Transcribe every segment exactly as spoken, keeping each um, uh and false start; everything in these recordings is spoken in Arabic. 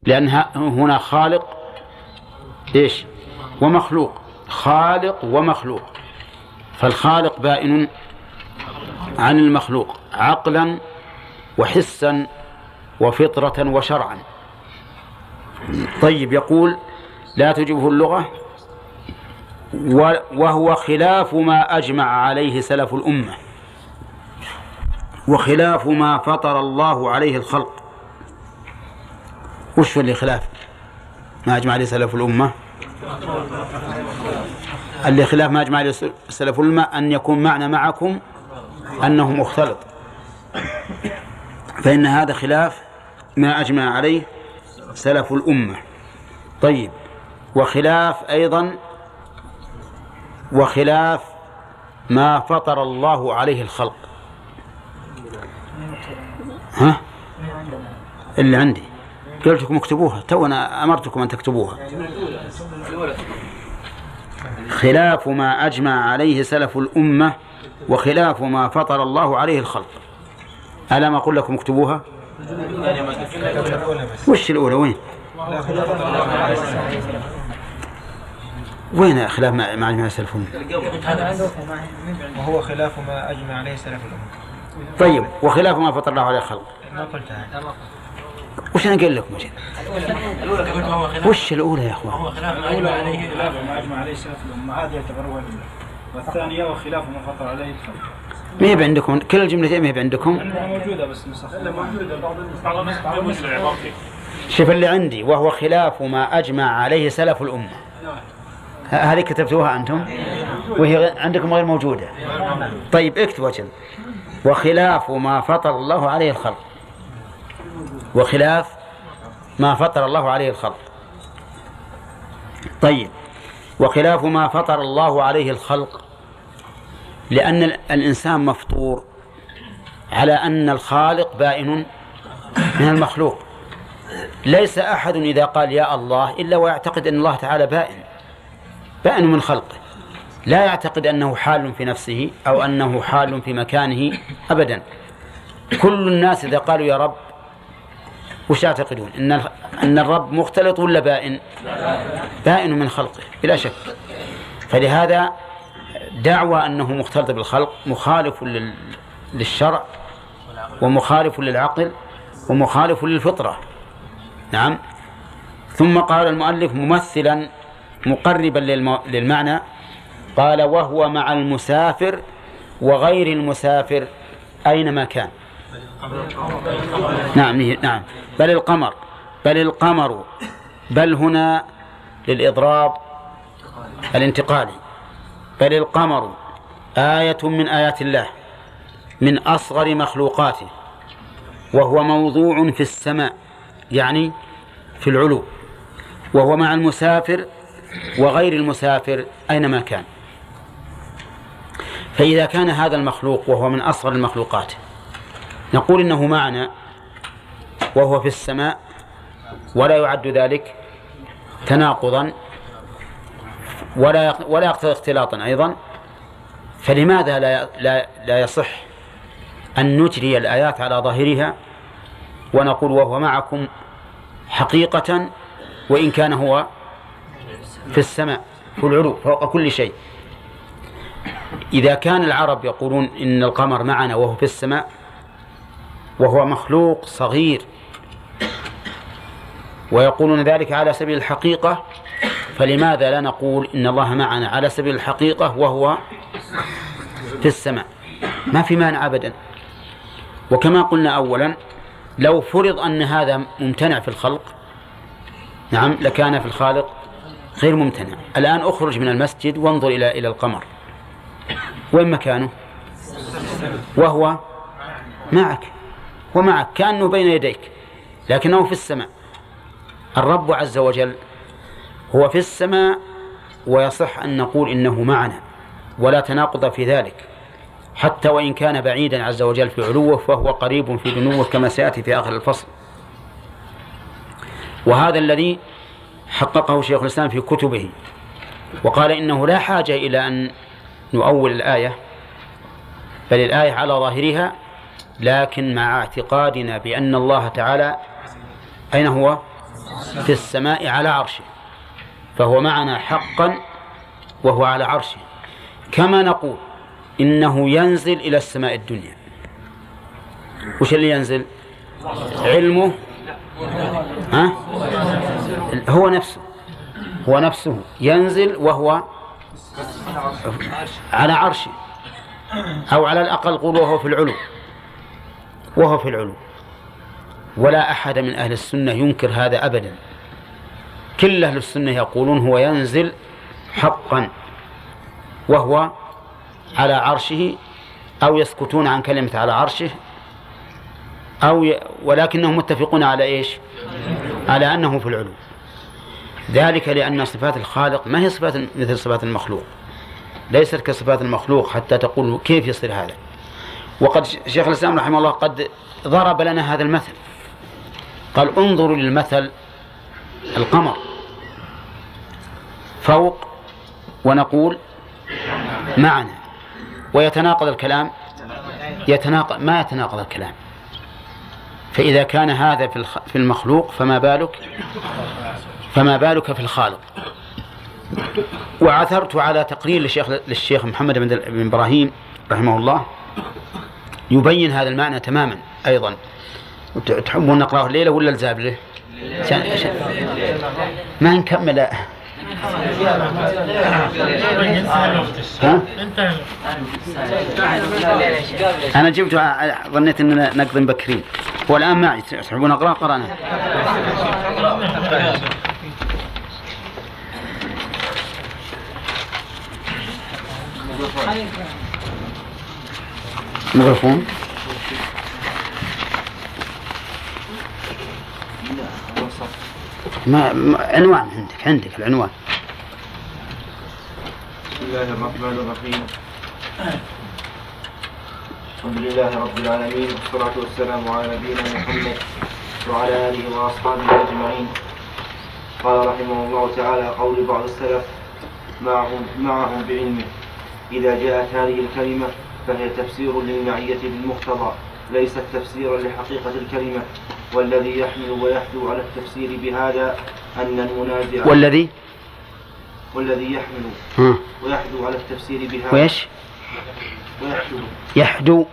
لأن هنا خالق إيش ومخلوق، خالق ومخلوق، فالخالق بائن عن المخلوق عقلا وحسا وفطرة وشرعا. طيب، يقول لا تجبه اللغة وهو خلاف ما أجمع عليه سلف الأمة وخلاف ما فطر الله عليه الخلق. وش اللي خلاف ما أجمع عليه سلف الأمة؟ اللي خلاف ما أجمع عليه سلف الأمة أن يكون معنى معكم أنه مختلط، فإن هذا خلاف ما أجمع عليه سلف الأمة. طيب، وخلاف أيضا وخلاف ما فطر الله عليه الخلق. ها اللي عندي قلت لكم اكتبوها، تو أنا أمرتكم أن تكتبوها. خلاف ما أجمع عليه سلف الأمة وخلاف ما فطر الله عليه الخلق. ألم أقول لكم اكتبوها؟ وش الأولى وين؟ وين خلاف ما أجمع عليه سلف الأمة؟ وهو خلاف ما أجمع عليه سلف الأمة. طيب، وخلاف ما فطر الله عليه الخلق. ما قلتها. وش أنا قل لكم؟ وش الأولى يا أخوان؟ هو خلاف ما أجمع عليه خلاف ما أجمع عليه سلف الأمة، هذا يعتبر هو الأولى. والثانية وخلاف ما فطر عليه الخلق. ما هي عندكم كل الجملتين؟ ما هي عندكم؟ موجودة بس مسخرة. موجودة بعض النسخ. شوف اللي عندي، وهو خلاف ما أجمع عليه سلف الأمة. هذه كتبتوها أنتم وهي عندكم غير موجودة. طيب، اكتبوا أجل وخلاف ما فطر الله عليه الخلق. وخلاف ما فطر الله عليه الخلق. طيب، وخلاف ما فطر الله عليه الخلق، لأن الإنسان مفطور على أن الخالق بائن من المخلوق. ليس أحد إذا قال يا الله إلا ويعتقد أن الله تعالى بائن بائن من خلقه، لا يعتقد أنه حال في نفسه أو أنه حال في مكانه أبدا. كل الناس إذا قالوا يا رب وش يعتقدون؟ إن أن الرب مختلط ولا بائن؟ بائن من خلقه بلا شك. فلهذا دعوى أنه مختلط بالخلق مخالف للشرع ومخالف للعقل ومخالف للفطرة. نعم. ثم قال المؤلف ممثلا مقربا للمعنى، قال وهو مع المسافر وغير المسافر أينما كان. نعم نعم بل القمر بل القمر بل هنا للإضراب الانتقالي. بل القمر آية من آيات الله من أصغر مخلوقاته، وهو موضوع في السماء يعني في العلو، وهو مع المسافر وغير المسافر أينما كان. فإذا كان هذا المخلوق وهو من أصغر المخلوقات نقول إنه معنا وهو في السماء، ولا يعد ذلك تناقضا ولا ولا يقتضي اختلاطا أيضا. فلماذا لا لا لا يصح أن نجري الآيات على ظاهرها ونقول وهو معكم حقيقة وإن كان هو في السماء في العلو فوق كل شيء؟ إذا كان العرب يقولون إن القمر معنا وهو في السماء وهو مخلوق صغير ويقولون ذلك على سبيل الحقيقة، فلماذا لا نقول إن الله معنا على سبيل الحقيقة وهو في السماء؟ ما في مانع أبدا. وكما قلنا أولا لو فرض أن هذا ممتنع في الخلق نعم لكان في الخالق غير ممتنع. الآن أخرج من المسجد وانظر إلى إلى القمر، وين مكانه؟ وهو معك ومعك كأنه بين يديك لكنه في السماء. الرب عز وجل هو في السماء ويصح أن نقول إنه معنا ولا تناقض في ذلك، حتى وإن كان بعيدا عز وجل في علوه فهو قريب في دنوه كما سيأتي في آخر الفصل. وهذا الذي حققه شيخ الإسلام في كتبه، وقال إنه لا حاجة إلى أن نؤول الآية، بل الآية على ظاهرها، لكن مع اعتقادنا بأن الله تعالى أين هو؟ في السماء على عرشه، فهو معنا حقا وهو على عرشه. كما نقول إنه ينزل إلى السماء الدنيا. وش اللي ينزل؟ علمه، ها؟ هو نفسه هو نفسه ينزل وهو على عرشه، أو على الأقل قول وهو في العلو وهو في العلو ولا أحد من أهل السنة ينكر هذا أبدا. كل أهل السنة يقولون هو ينزل حقا وهو على عرشه، أو يسكتون عن كلمة على عرشه، أو ي... ولكنهم متفقون على إيش؟ على أنه في العلو. ذلك لأن صفات الخالق ما هي صفات مثل صفات المخلوق، ليست كصفات المخلوق حتى تقول كيف يصير هذا. وقد شيخ الإسلام رحمه الله قد ضرب لنا هذا المثل، قال انظروا للمثل القمر فوق ونقول معنا، ويتناقض الكلام، يتناقض ما يتناقض الكلام. فإذا كان هذا في المخلوق فما بالك فما بالك في الخالق. وعثرت على تقرير للشيخ, للشيخ محمد بن إبراهيم رحمه الله يبين هذا المعنى تماما أيضا. تحبون نقرأه الليلة ولا الزابلة؟ ما نكمل. ها؟ أنا جبت ظنيت أننا نقضي بكرين، والآن معي. تحبون أقرأ؟ قرأنا. مغرفون ما عنوان عندك عندك العنوان. بسم الله الرحمن الرحيم. الحمد لله رب العالمين، والصلاة والسلام على نبينا محمد وعلى آله وأصحابه أجمعين. قال رحمه الله تعالى: قول بعض السلف معهم, معهم بعلمه. إذا جاءت هذه الكلمة فهي تفسير للمعية بالمقتضى، ليست تفسيرا لحقيقة الكلمة. والذي يحمل ويحدو على التفسير بهذا أن المنازع والذي والذي يحمل ها. ويحدو على التفسير بهذا ويش ويحدو يحدو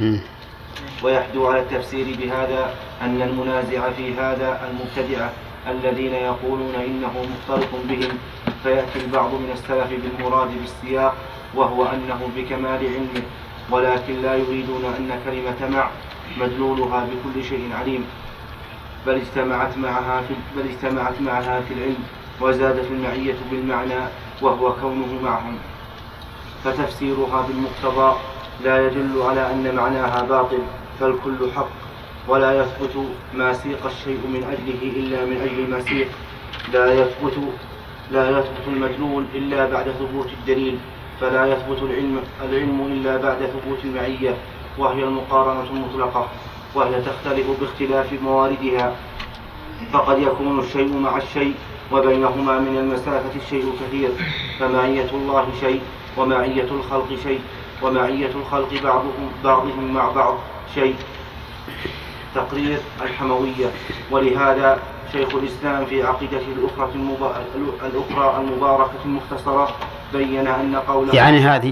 ويحدو على التفسير بهذا أن المنازع في هذا المبتدعة الذين يقولون إنه مختلط بهم، فيأتي البعض من السلف بالمراد بالسياق، وهو أنه بكمال علمه، ولكن لا يريدون أن كلمة مع مدلولها بكل شيء عليم، بل اجتمعت معها في بل اجتمعت معها في العلم، وزادت المعية بالمعنى وهو كونه معهم. فتفسيرها بالمقتضى لا يدل على أن معناها باطل، فالكل حق، ولا يثبت ما سيق الشيء من أجله إلا من أجل المسيق. لا يثبت لا يثبت المدلول إلا بعد ثبوت الدليل، فلا يثبت العلم العلم إلا بعد ثبوت المعية، وهي المقارنة المطلقة، وهي تختلف باختلاف مواردها. فقد يكون الشيء مع الشيء وبينهما من المسافة الشيء كثير، فمعية الله شيء ومعية الخلق شيء، ومعية الخلق بعضهم, بعضهم مع بعض شيء. تقرير الحموية. ولهذا شيخ الإسلام في عقيدته الأخرى الأخرى المباركة المختصرة بين أن قوله يعني هذه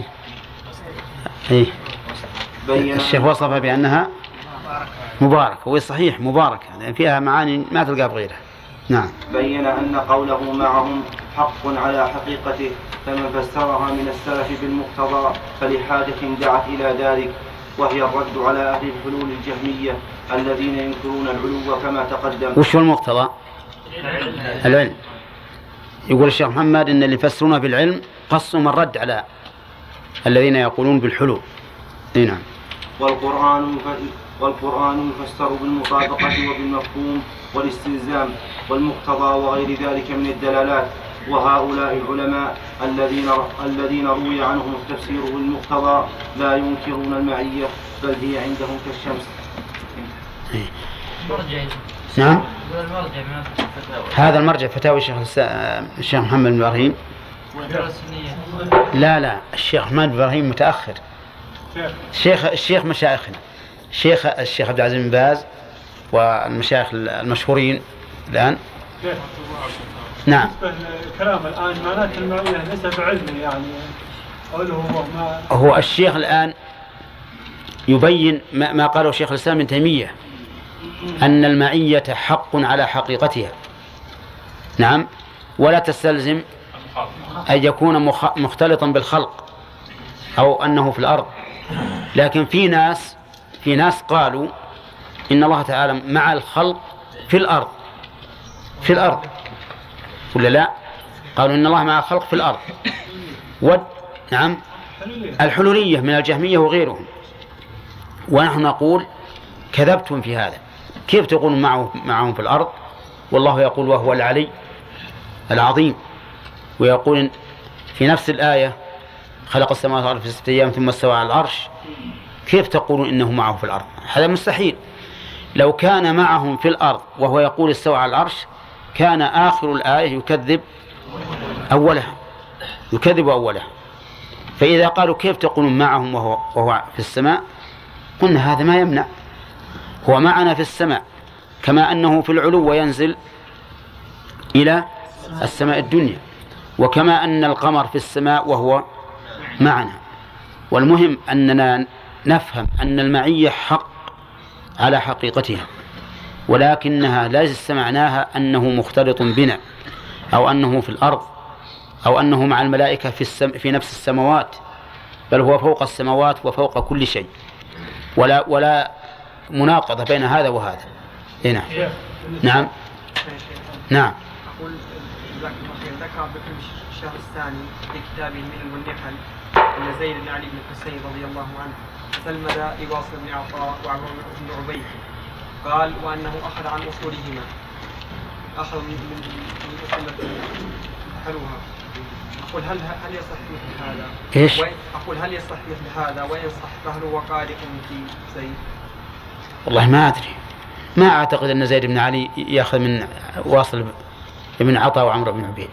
إيه بين الشيخ وصفها بأنها مباركة، وهي صحيح مباركة لأن فيها معاني ما تلقى بغيرها. نعم. بين أن قوله معهم حق على حقيقته، فمن فسرها من السلف بالمقتضى فلحاجة دعت إلى ذلك، وهي الرد على أهل الحلول الجهمية الذين ينكرون العلو كما تقدم. وش هو المقتضى؟ العلم. يقول الشيخ محمد إن اللي يفسرون بالعلم قصهم الرد على الذين يقولون بالحلول. نعم. والقرآن والقرآن يفسر بالمطابقة وبالمفهوم والاستلزام والمقتضى وغير ذلك من الدلالات. وهؤلاء العلماء الذين الذين روي عنهم التفسير بالمقتضى لا ينكرون المعية، بل هي عندهم كالشمس. نعم. هذا المرجع فتاوي الشيخ الشيخ محمد بن إبراهيم. لا لا الشيخ محمد بن إبراهيم متأخر. الشيخ الشيخ مشايخنا الشيخ الشيخ عبد العزيز بن باز والمشايخ المشهورين الآن نعم الكلام الآن معناته المعية ليس بعلمه يعني قوله هو ما هو الشيخ الآن يبين ما قاله شيخ الإسلام ابن تيمية أن المعية حق على حقيقتها. نعم، ولا تستلزم أن يكون مختلطا بالخلق أو أنه في الأرض. لكن في ناس في ناس قالوا إن الله تعالى مع الخلق في الأرض في الأرض ولا لا؟ قالوا إن الله مع الخلق في الأرض. و... نعم، الحلولية من الجهمية وغيرهم. ونحن نقول كذبتم في هذا. كيف تقولون معه معهم في الأرض والله يقول وهو العلي العظيم، ويقول في نفس الآية خلق السماوات والأرض في ستة أيام ثم استوى على العرش. كيف تقولون إنه معه في الأرض؟ هذا مستحيل. لو كان معهم في الأرض وهو يقول استوى على العرش كان آخر الآية يكذب أولها يكذب أولها. فإذا قالوا كيف تقولون معهم وهو, وهو في السماء، قلنا هذا ما يمنع. هو معنا في السماء كما أنه في العلو وينزل إلى السماء الدنيا، وكما أن القمر في السماء وهو معنا. والمهم أننا نفهم أن المعية حق على حقيقتها، ولكنها ليس معناها أنه مختلط بنا أو أنه في الأرض أو أنه مع الملائكة في, السم في نفس السماوات، بل هو فوق السماوات وفوق كل شيء، ولا, ولا مناقضة بين هذا وهذا. هنا نعم نعم. أقول ذكر بكر الشهر الثاني في كتابه الملل والنحل أن زيد بن علي بن الحسين رضي الله عنه تلمذ لواصل بن عطاء وعمر بن عبيد، قال وأنه أخذ عن أصولهما أخذ من من أصول حلوها. أقول هل هل يصح مثل هذا؟ إيش؟ أقول هل يصح مثل هذا وإن صح فهل هو قادح في زيد؟ والله ما أدري، ما أعتقد أن زيد بن علي يأخذ من واصل بن عطاء وعمر بن عبيد.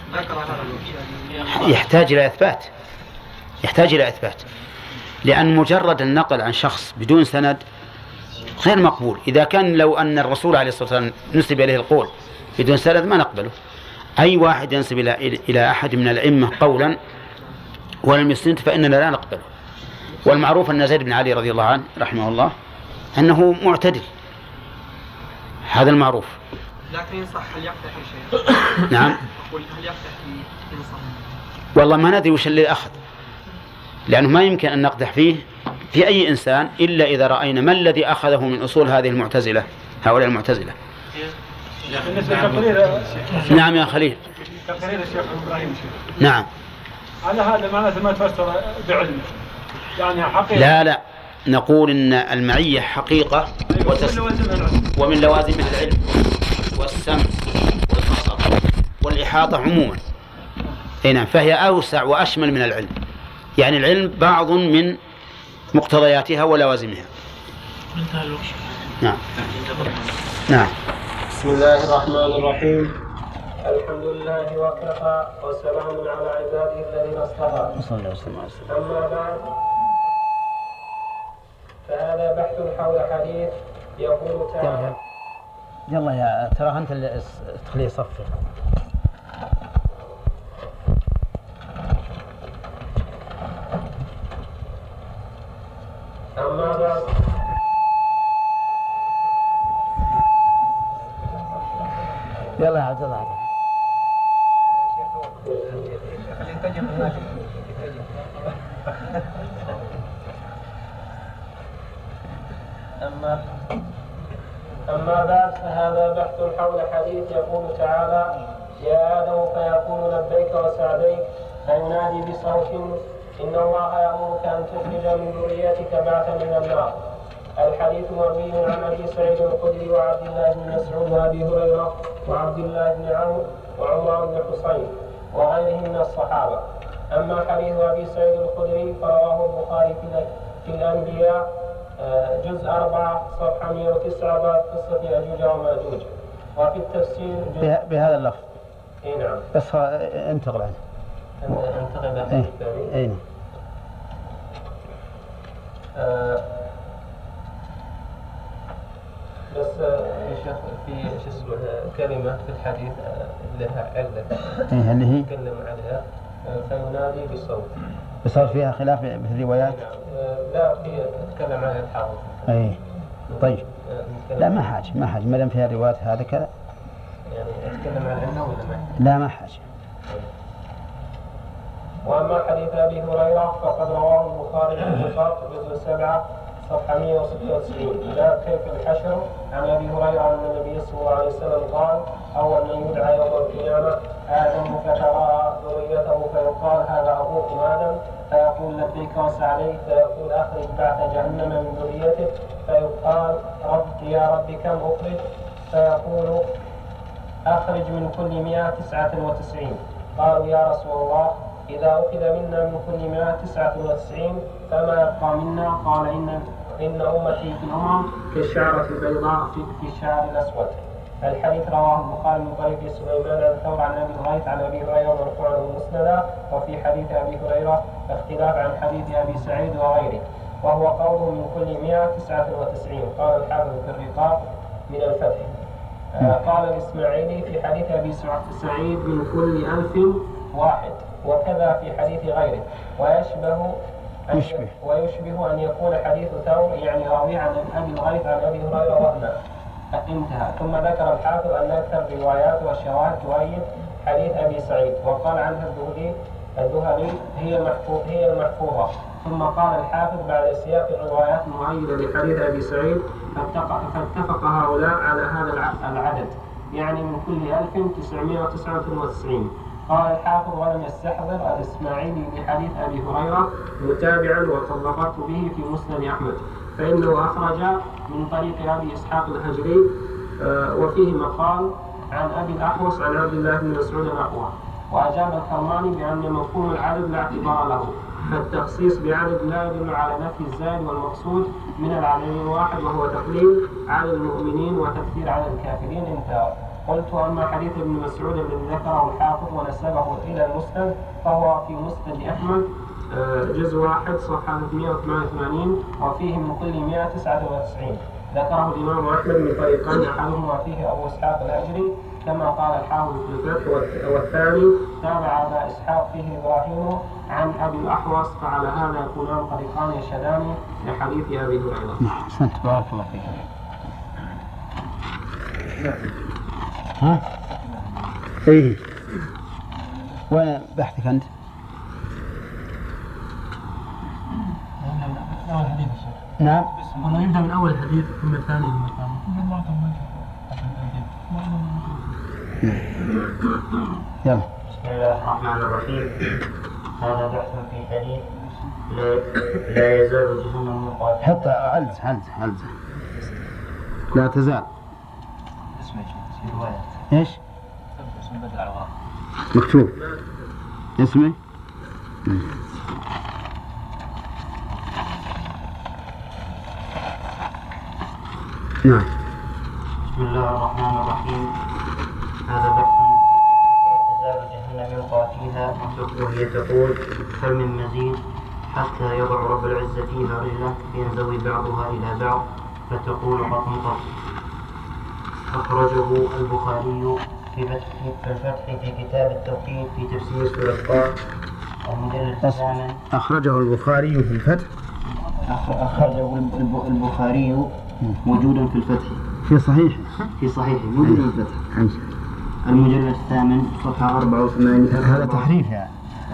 يحتاج إلى إثبات يحتاج إلى إثبات لأن مجرد النقل عن شخص بدون سند غير مقبول. إذا كان لو أن الرسول عليه الصلاة والسلام نسب إليه القول بدون سند ما نقبله. أي واحد ينسب إلى إلى أحد من الأئمة قولا ولم يسند فإننا لا نقبله. والمعروف أن زيد بن علي رضي الله عنه رحمه الله أنه معتدل، هذا المعروف. لكن ينصح هل يقدح شيء؟ نعم. أقول هل يقدح في ينصح؟ والله ما ندري وش اللي أخذ، لأنه ما يمكن أن نقدح فيه في أي إنسان إلا إذا رأينا ما الذي أخذه من أصول هذه المعتزلة هؤلاء المعتزلة. نعم يا خليل. تقرير الشيخ إبراهيم. نعم. على هذا معناته ما تفسر بعلمه يعني حقيقة. لا لا، نقول إن المعية حقيقة وتس... ومن لوازمها العلم والسمع والبصر والإحاطة عموما. نعم، فهي أوسع وأشمل من العلم. يعني العلم بعض من مقتضياتها ولوازمها. نعم نعم. بسم الله الرحمن الرحيم. الحمد لله وكفى وسلام على عباده الذين اصطفى. أما بعد فهذا بحث حول حديث يقول تعالى. يلا يا ترى أنت اللي تخليه يصفر. أما بعد يلا يا عبد الله. أما أما بعد فهذا بحث حول حديث يقول تعالى يا آدم فيقول لبيك وسعديك فينادي بصوت إن الله يأمرك أن تخرج من ذريتك بعثا من النار. الحديث مروي عن أبي سعيد الخدري وعبد الله بن مسعود وأبي هريرة وعبد الله بن عمرو وعمر بن حصين وغيرهم من الصحابة. أما حديث أبي سعيد الخدري فرواه البخاري في الأنبياء جزء أربعة صفحة مئة وتسعة باب قصة يأجوج ومأجوج. وفي التفسير بهذا اللفظ. إيه نعم. بس انتقل عنه. انتقل عنه. إيه. إيه. آه بس يا شيخ في شو اسمه كلمة في الحديث لها علة إيه اللي هي يتكلم عليها فينادي بصوت. بصار فيها خلاف في الروايات؟ لا في تتكلم عليها الحافظ. أي طيب. لا ما حاجة ما حاجة ما دام فيها روايات هذا كذا. يعني أتكلم عن العلة ولا ما؟ لا ما حاجة. وأما حديث أبي هريرة فقد رواه البخاري في الوسط جزء سبعة صفحة مئة وستة وتسعين. باب كيف الحشر. عن أبي هريرة أن النبي صلى الله عليه وسلم قال: أول من يدعى يوم القيامة آدم فترى ذريته فيقال: هذا أبوكم آدم، فيقول: لبيك وسعديك، فيقول: أخرج بعث جهنم من ذريتك، فيقال: رب يا رب كم أخرج؟ فيقول: أخرج من كل مئة تسعة وتسعين. قالوا: يا رسول الله إذا أخذ منا من كل مئة تسعة وتسعين فما يبقى منا؟ قال: إن إن أمتي في الأمم كالشعرة البيضاء في الشعر الأسود. الحديث رواه البخاري من طريق سليمان عن ثور عن أبي الغيث عن أبي هريرة مرفوعا ومسندا. وفي حديث أبي هريرة اختلاف عن حديث أبي سعيد وغيره، وهو قوله من كل مئة تسعة وتسعين. قال الحافظ في الرقاق من الفتح. آه قال الإسماعيلي في حديث أبي سعيد من كل ألف واحد، وكذا في حديث غيره. ويشبه يشبه. ويشبه أن يكون حديث ثور يعني راوي عن أبي الغيث عن أبي هريرة وهنا. انتهى. ثم ذكر الحافظ أن أكثر الروايات والشواهد تؤيد حديث أبي سعيد، وقال عنها الذهلي الذهلي هي المحفوظ هي المحفوظة. ثم قال الحافظ بعد سياق الروايات المؤيدة لحديث أبي سعيد: فاتفق هؤلاء على هذا العدد، يعني من كل ألف تسعمائة وتسعة وتسعين. قال الحافظ: ولم يستحضر الإسماعيلي لحديث أبي هريرة متابعا وطلقت به في مسند أحمد، فإنه أخرج من طريق أبي إسحاق الهجري آه وفيه مقال عن أبي الأحوص عن عبد الله بن مسعود الأقوى. وأجاب الكرماني بأن مفهوم العدد لا اعتبار له، فالتخصيص بعدد لا يدل على نفي الزائد والمقصود من العددين واحد، وهو تقليل عدد المؤمنين وتكثير عدد الكافرين. انتهى. قلت: أما حديث ابن مسعود الذي ذكره الحافظ ونسبه إلى المسند فهو في مسند أحمد جزء واحد صفحة ثلاثمائة وثمانية وثمانين، وفيه من كل مئة تسعة وتسعين. ذكره الإمام أحمد من طريقين، أحدهما فيه أبو إسحاق الهجري كما قال الحافظ في الفتح، والثاني تابع أبا إسحاق فيه إبراهيم عن أبي الأحوص، فعلى هذا يكونان طريقان يشهدان لحديث أبي هريرة. أحسنت بارك الله فيك. ها؟ إيه. وين بحثك أنت؟ أول حديث الشيخ. نعم. والله يبدأ من أول حديث ثم الثاني ثم الثاني. يلا. بسم الله الرحمن الرحيم. هذا بحث في حديث لا, لا يزال جهنم مقاتل. حط علز علز علز. لا تزال. اسمه في رواية. إيش؟ اسم بدء العوار. مكتوب. اسمه؟ نعم. بسم الله الرحمن الرحيم. هذا بحث في لا تزال جهنم يلقى فيها، وهي تقول: هل من مزيد؟ حتى يضع رب العزة فيها رجله ينزوي بعضها إلى بعض فتقول: قطن قطن. أخرجه البخاري في الفتح في كتاب التوحيد في تفسير سورة قاف المجلد الثامن. أخرجه البخاري في الفتح. أخرجه البخاري موجود في الفتح في صحيح في صحيحه موجود في الفتح أي. المجلد الثامن صفحة أربعة وثمانين. هذا تحريف يعني.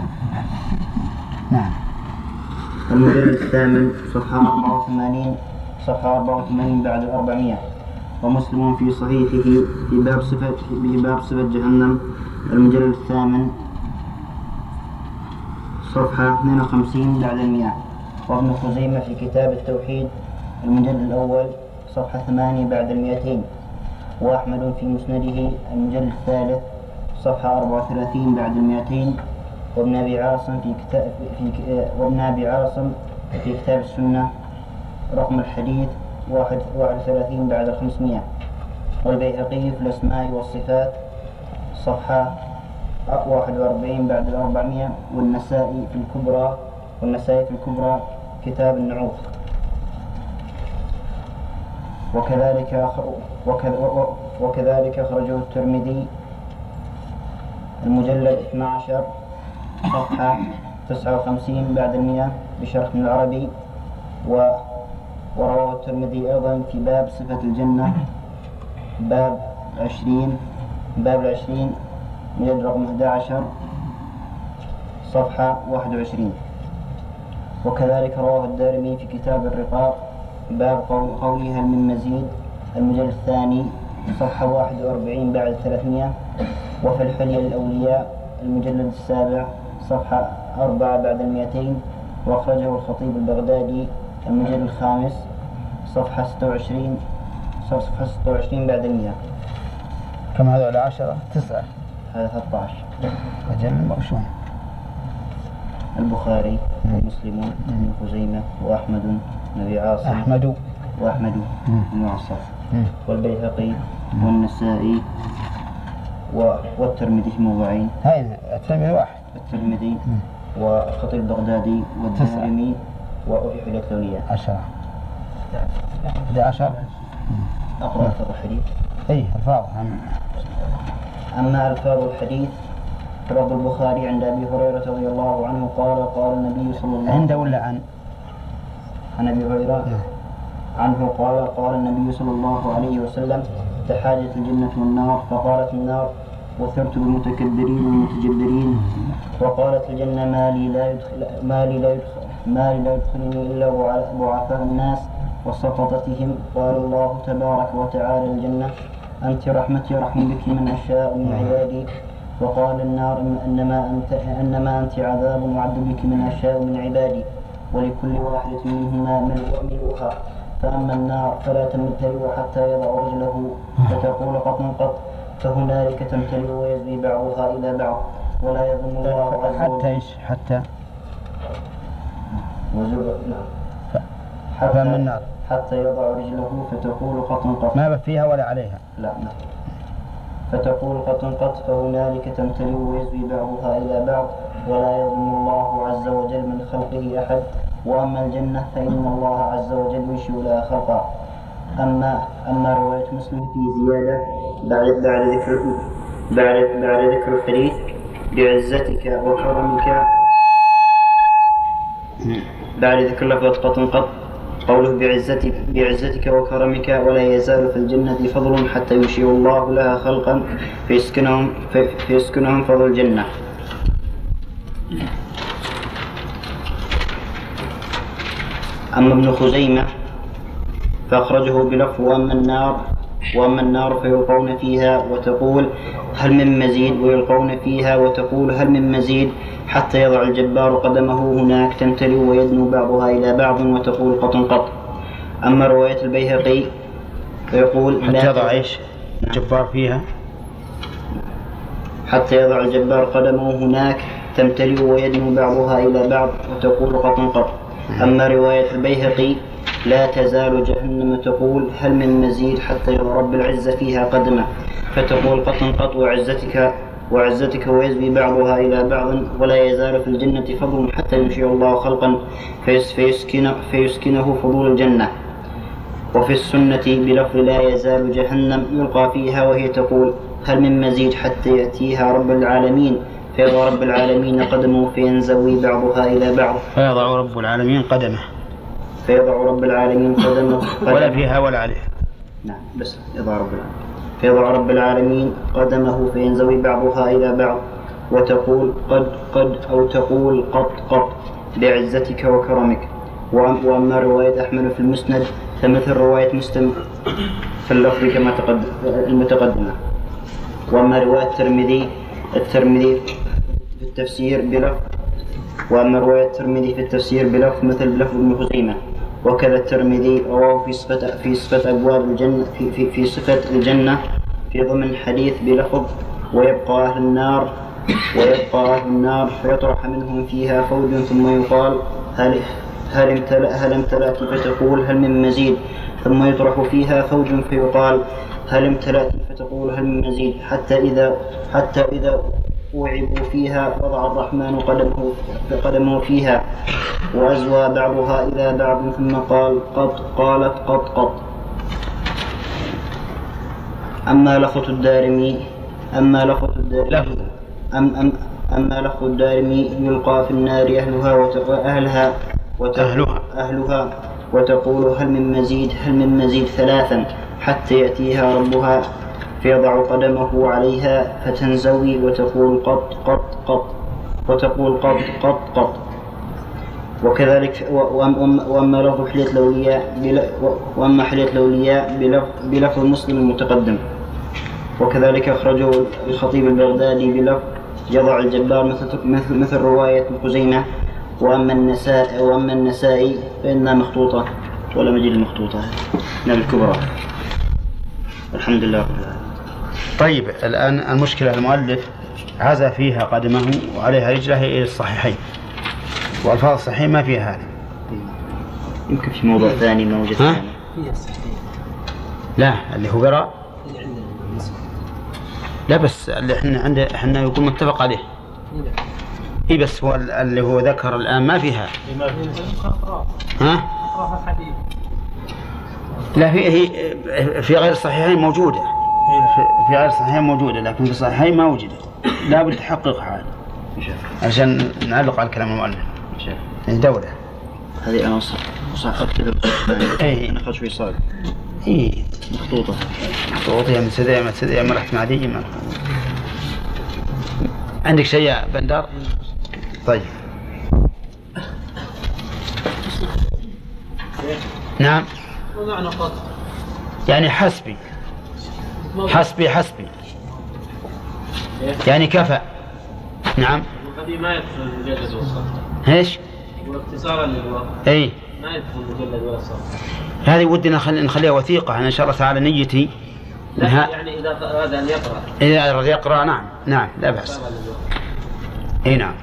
نعم. المجلد الثامن صفحة أربعة وثمانين صفحة أربعة وثمانين بعد الأربعمائة. ومسلم في صحيحه في باب صفة في باب صفة جهنم المجلد الثامن صفحة اثنين وخمسين بعد المئة. وابن خزيمة في كتاب التوحيد المجلد الأول صفحة ثمانية بعد المئتين. وأحمد في مسنده المجلد الثالث صفحة أربعة وثلاثين بعد المئتين. وابن أبي عاصم في كتاب في وابن أبي عاصم في كتاب السنة رقم الحديث واحد وثلاثين بعد الخمسمائة. والبيهقي في الأسماء والصفات صفحة واحد وأربعين بعد الأربعمائة. والنسائي في الكبرى والنسائي في الكبرى كتاب النعوت. وكذلك وكذلك أخرجه الترمذي المجلد اثني عشر صفحة تسعة وخمسين بعد المئة بشرح من العربي. ورواه الترمذي أيضا في باب صفة الجنة باب عشرين باب العشرين مجلد رقم أحد عشر صفحة واحد وعشرين. وكذلك رواه الدارمي في كتاب الرقاق باب قولها من مزيد المجلد الثاني صفحة واحد وأربعين بعد ثلاثمائة. وفي الحلية الأولياء المجلد السابع صفحة أربعة بعد المئتين. وأخرجه الخطيب البغدادي المجلد الخامس صفحة ستة وعشرين صفحة ستة وعشرين بعد المئة. كم هذا؟ عشرة تسعة هذا ثلاثة عشر. أجل وشون؟ البخاري ومسلم وابن خزيمة وأحمد نبي عاصم أحمد وأحمد بن عاصم والبيهقي والنسائي والترمذي في موضعين. هاي الترمذي واحد. الترمذي والخطيب البغدادي والدارمي وفي حلية الأولياء. عشرة. أحد عشر. أقرأ ألفاظ الحديث. أي ألفاظ. أما ألفاظ الحديث رواه البخاري عند أبي هريرة رضي الله عنه قال قال النبي صلى الله عليه وسلم. عنده ولا عن؟ عن أبي هريرة عنه قال قال النبي صلى الله عليه وسلم تحاجت الجنة والنار فقالت النار وثرت بالمتكبرين والمتجبرين. وقالت الجنة ما لي لا يدخل ما لي لا يدخل ما لي لا يدخلني إلا ضعفاء الناس وسقطتهم. قال الله تبارك وتعالى الجنة أنت رحمتي رحم بك من أشاء من عبادي. وقال النار إنما أنت إنما أنت عذاب وعد بك من أشاء من عبادي ولكل واحدة منهما ملؤها. فأما النار فلا تمتلئ حتى يضع رجله فتقول قط قط فهنالك تمتلئ ويزوي بعضها إلى بعض ولا يظن الله عز وجل. حتى إيش؟ حتى حتى من النار حتى يضع رجله فتقول قط قط ما فيها ولا عليها. لا ما فتقول قط قط فهنالك تمتلئ ويزوي بعضها إلى بعض ولا يظن الله عز وجل من خلقه أحد. وأما الجنة فإن الله عز وجل ينشئ لها خلقا. أما أما رواية مسلم في زيادة بعد بعد ذكر بعد بعد ذكر الحديث بعزتك وكرمك بعد ذكر لفظ قط قط قوله بعزتك بعزتك وكرمك ولا يزال في الجنة فضل حتى ينشئ الله لها خلقا فيسكنهم فيسكنهم فضل الجنة. أما ابن خزيمة فأخرجه بلفظ وأما النار وأما النار فيلقون فيها وتقول هل من مزيد ويلقون فيها وتقول هل من مزيد حتى يضع الجبار قدمه هناك تمتلئ ويدنو بعضها إلى بعض وتقول قط قط. أما رواية البيهقي فيقول حتى يضع إيش الجبار فيها حتى يضع الجبار قدمه هناك تمتلئ ويدنو بعضها إلى بعض وتقول قط قط. أما رواية البيهقي لا تزال جهنم تقول هل من مزيد حتى يضع رب العزة فيها قدمه فتقول قط قط وعزتك وعزتك ويزوي بعضها إلى بعض ولا يزال في الجنة فضل حتى ينشئ الله خلقا فيسكن فيسكنه فضول الجنة. وفي السنة بلفظ لا يزال جهنم يلقى فيها وهي تقول هل من مزيد حتى يأتيها رب العالمين فيضع رب العالمين قدمه فينزوي بعضها إلى بعض فيضع رب العالمين قدمه فيضع رب العالمين قدمه ولا فيها ولا عليها. نعم بس يضع رب العالمين فيضع رب العالمين قدمه فينزوي بعضها إلى بعض وتقول قد قد أو تقول قط قط بعزتك وكرمك. وأما رواية أحمد في المسند فمثل رواية مسلم في اللفظ كما تقدم المتقدمة. وأما رواية الترمذي الترمذي في التفسير بلفظ وأما رواية الترمذي في التفسير بلفظ مثل لفظ ابن خزيمة. وكذا الترمذي رواه في صفة في صفة أبواب الجنة في في, في صفة الجنة في ضمن حديث بلفظ ويبقى أهل النار ويبقى أهل النار فيطرح منهم فيها فوج ثم يقال هل هل امتلأ هل امتلأت فتقول هل من مزيد ثم يطرح فيها فوج فيقال هل امتلأت فتقول هل من مزيد حتى إذا حتى إذا وعبوا فيها وضع الرحمن قدمه قدمه فيها وأزوى بعضها إلى بعض ثم قال قط قالت قط قط. أما لفظ الدارمي أما لفظ الدارمي أم أم أما لفظ الدارمي يلقى في النار أهلها وأهلها أهلها أهلها وتقول هل من مزيد هل من مزيد ثلاثا حتى يأتيها ربها فيضع قدمه عليها فتنزوي وتقول قط قط قط وتقول قط قط قط. وكذلك وأما لفظ حلية الأولياء وأما حلية الأولياء بلفظ مسلم المتقدم. وكذلك أخرجه الخطيب البغدادي بلفظ يضع الجبار مثل مثل مثل رواية خزيمة. وأما النساء وأما النسائي فإنها مخطوطة ولا مجيد المخطوطة نبي الكبرى. الحمد لله. طيب الآن المشكلة المؤلف عزى فيها قدمه وعليها رجله إلى الصحيحين، والفاظ الصحيح ما فيها هذا. يمكن في موضوع ثاني ما وجد ثاني. لا اللي هو قراء لا بس اللي احنا عنده احنا يقول متفق عليه. اي بس هو اللي هو ذكر الآن ما فيها. ها؟ لا في هي في غير الصحيحين موجودة. في غير الصحيحين موجودة لكن في الصحيحين ما وجدت. لا بد تحققها عشان نعلق على كلام المؤلف. الدولة هذه أنا صح أكتب. إيه أنا خش في صار. إيه مخطوطة. مخطوطة يا مسدة يا مسدة يا مرحت معدي ما. عندك شيء يا بندر؟ طيب. نعم. ما معنى قط؟ يعني حسبي. حسبي حسبي. يعني كفى. نعم. هذه ما يدخل المجلد والصف. ايش؟ واختصارا للوقت. اي. ما يدخل المجلد ولا الصف. هذه ودنا نخلي نخليها وثيقة. أنا إن شاء الله تعالى نيتي. لا يعني إذا أراد أن يقرأ. إذا أراد يقرأ نعم نعم لا بأس. اي نعم.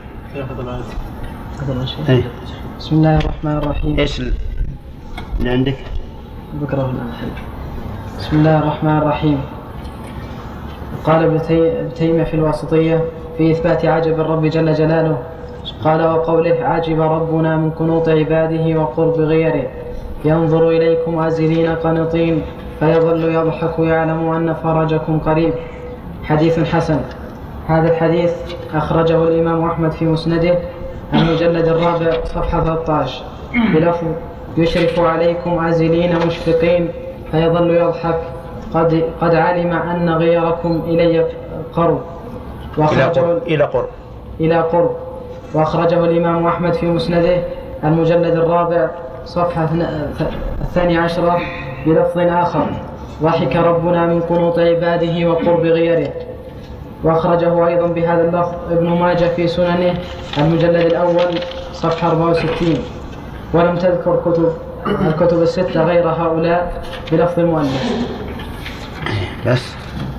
ايه. بسم الله الرحمن الرحيم. ايش اللي عندك؟ بكره الآن. بسم الله الرحمن الرحيم. قال ابن تيمية في الواسطية في إثبات عجب الرب جل جلاله قال وقوله عجب ربنا من قنوط عباده وقرب غيره ينظر إليكم عازلين قنطين فيظل يضحك يعلم أن فرجكم قريب. حديث حسن. هذا الحديث أخرجه الإمام أحمد في مسنده المجلد الرابع صفحة ثلاثة عشر بلفظ يشرف عليكم عازلين مشفقين فيظل يضحك قد, قد علم أن غيركم إلي قرب. وأخرجه إلى قرب إلى قرب وأخرجه الإمام أحمد في مسنده المجلد الرابع صفحة الثاني عشرة بلفظ آخر ضحك ربنا من قنوط عباده وقرب غيره. وأخرجه أيضا بهذا اللفظ ابن ماجه في سننه المجلد الأول صفحة أربعة وستين. ولم تذكر كتب الكتب الستة غير هؤلاء بلفظ المؤلف. بس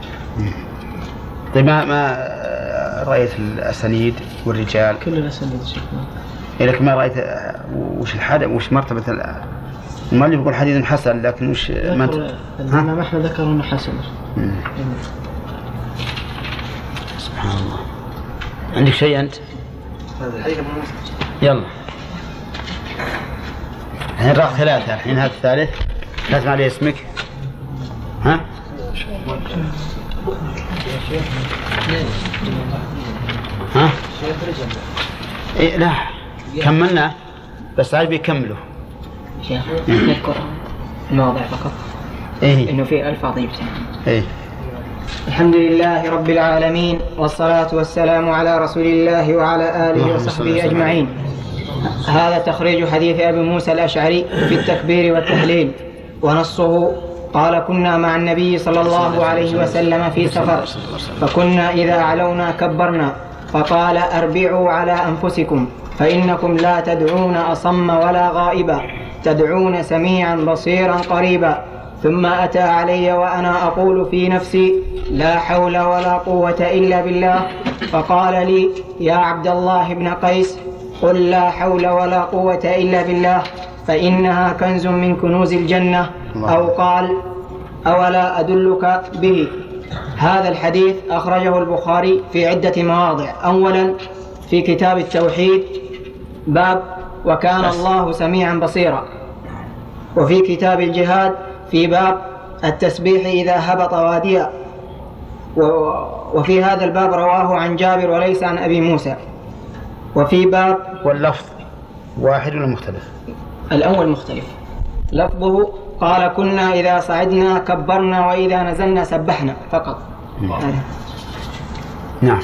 طيب ما ما رأيت الأسانيد والرجال؟ كل الأسانيد شكرا. لكن ما رأيت وش الحد وش مرتبة المؤلف يقول حديث حسن لكن وش ما انت الإمام أحمد ذكر إنه حسن. سبحان الله. عندك شيء أنت؟ يلا الحين راح ثلاثة الحين هذا الثالث لازم عليه اسمك. ها؟ ها؟ إيه لا كملنا بس عايز بيكملوا. شيخ نذكر المواضع فقط. إيه إنه في ألفاظ يبتسم. إيه. الحمد لله رب العالمين والصلاة والسلام على رسول الله وعلى آله وصحبه أجمعين. هذا تخريج حديث أبي موسى الأشعري في التكبير والتهليل ونصه قال كنا مع النبي صلى الله عليه وسلم في سفر فكنا إذا علونا كبرنا فقال أربعوا على أنفسكم فإنكم لا تدعون أصم ولا غائبا تدعون سميعا بصيرا قريبا. ثم أتى علي وأنا أقول في نفسي لا حول ولا قوة إلا بالله فقال لي يا عبد الله بن قيس قل لا حول ولا قوة إلا بالله فإنها كنز من كنوز الجنة أو قال أولا أدلك به. هذا الحديث أخرجه البخاري في عدة مواضع. أولا في كتاب التوحيد باب وكان الله سميعا بصيرا. وفي كتاب الجهاد في باب التسبيح إذا هبط واديا. وفي هذا الباب رواه عن جابر وليس عن أبي موسى. وفي باب واللفظ واحد ولا مختلف؟ الأول مختلف، لفظه قال كنا إذا صعدنا كبرنا وإذا نزلنا سبحنا فقط. نعم.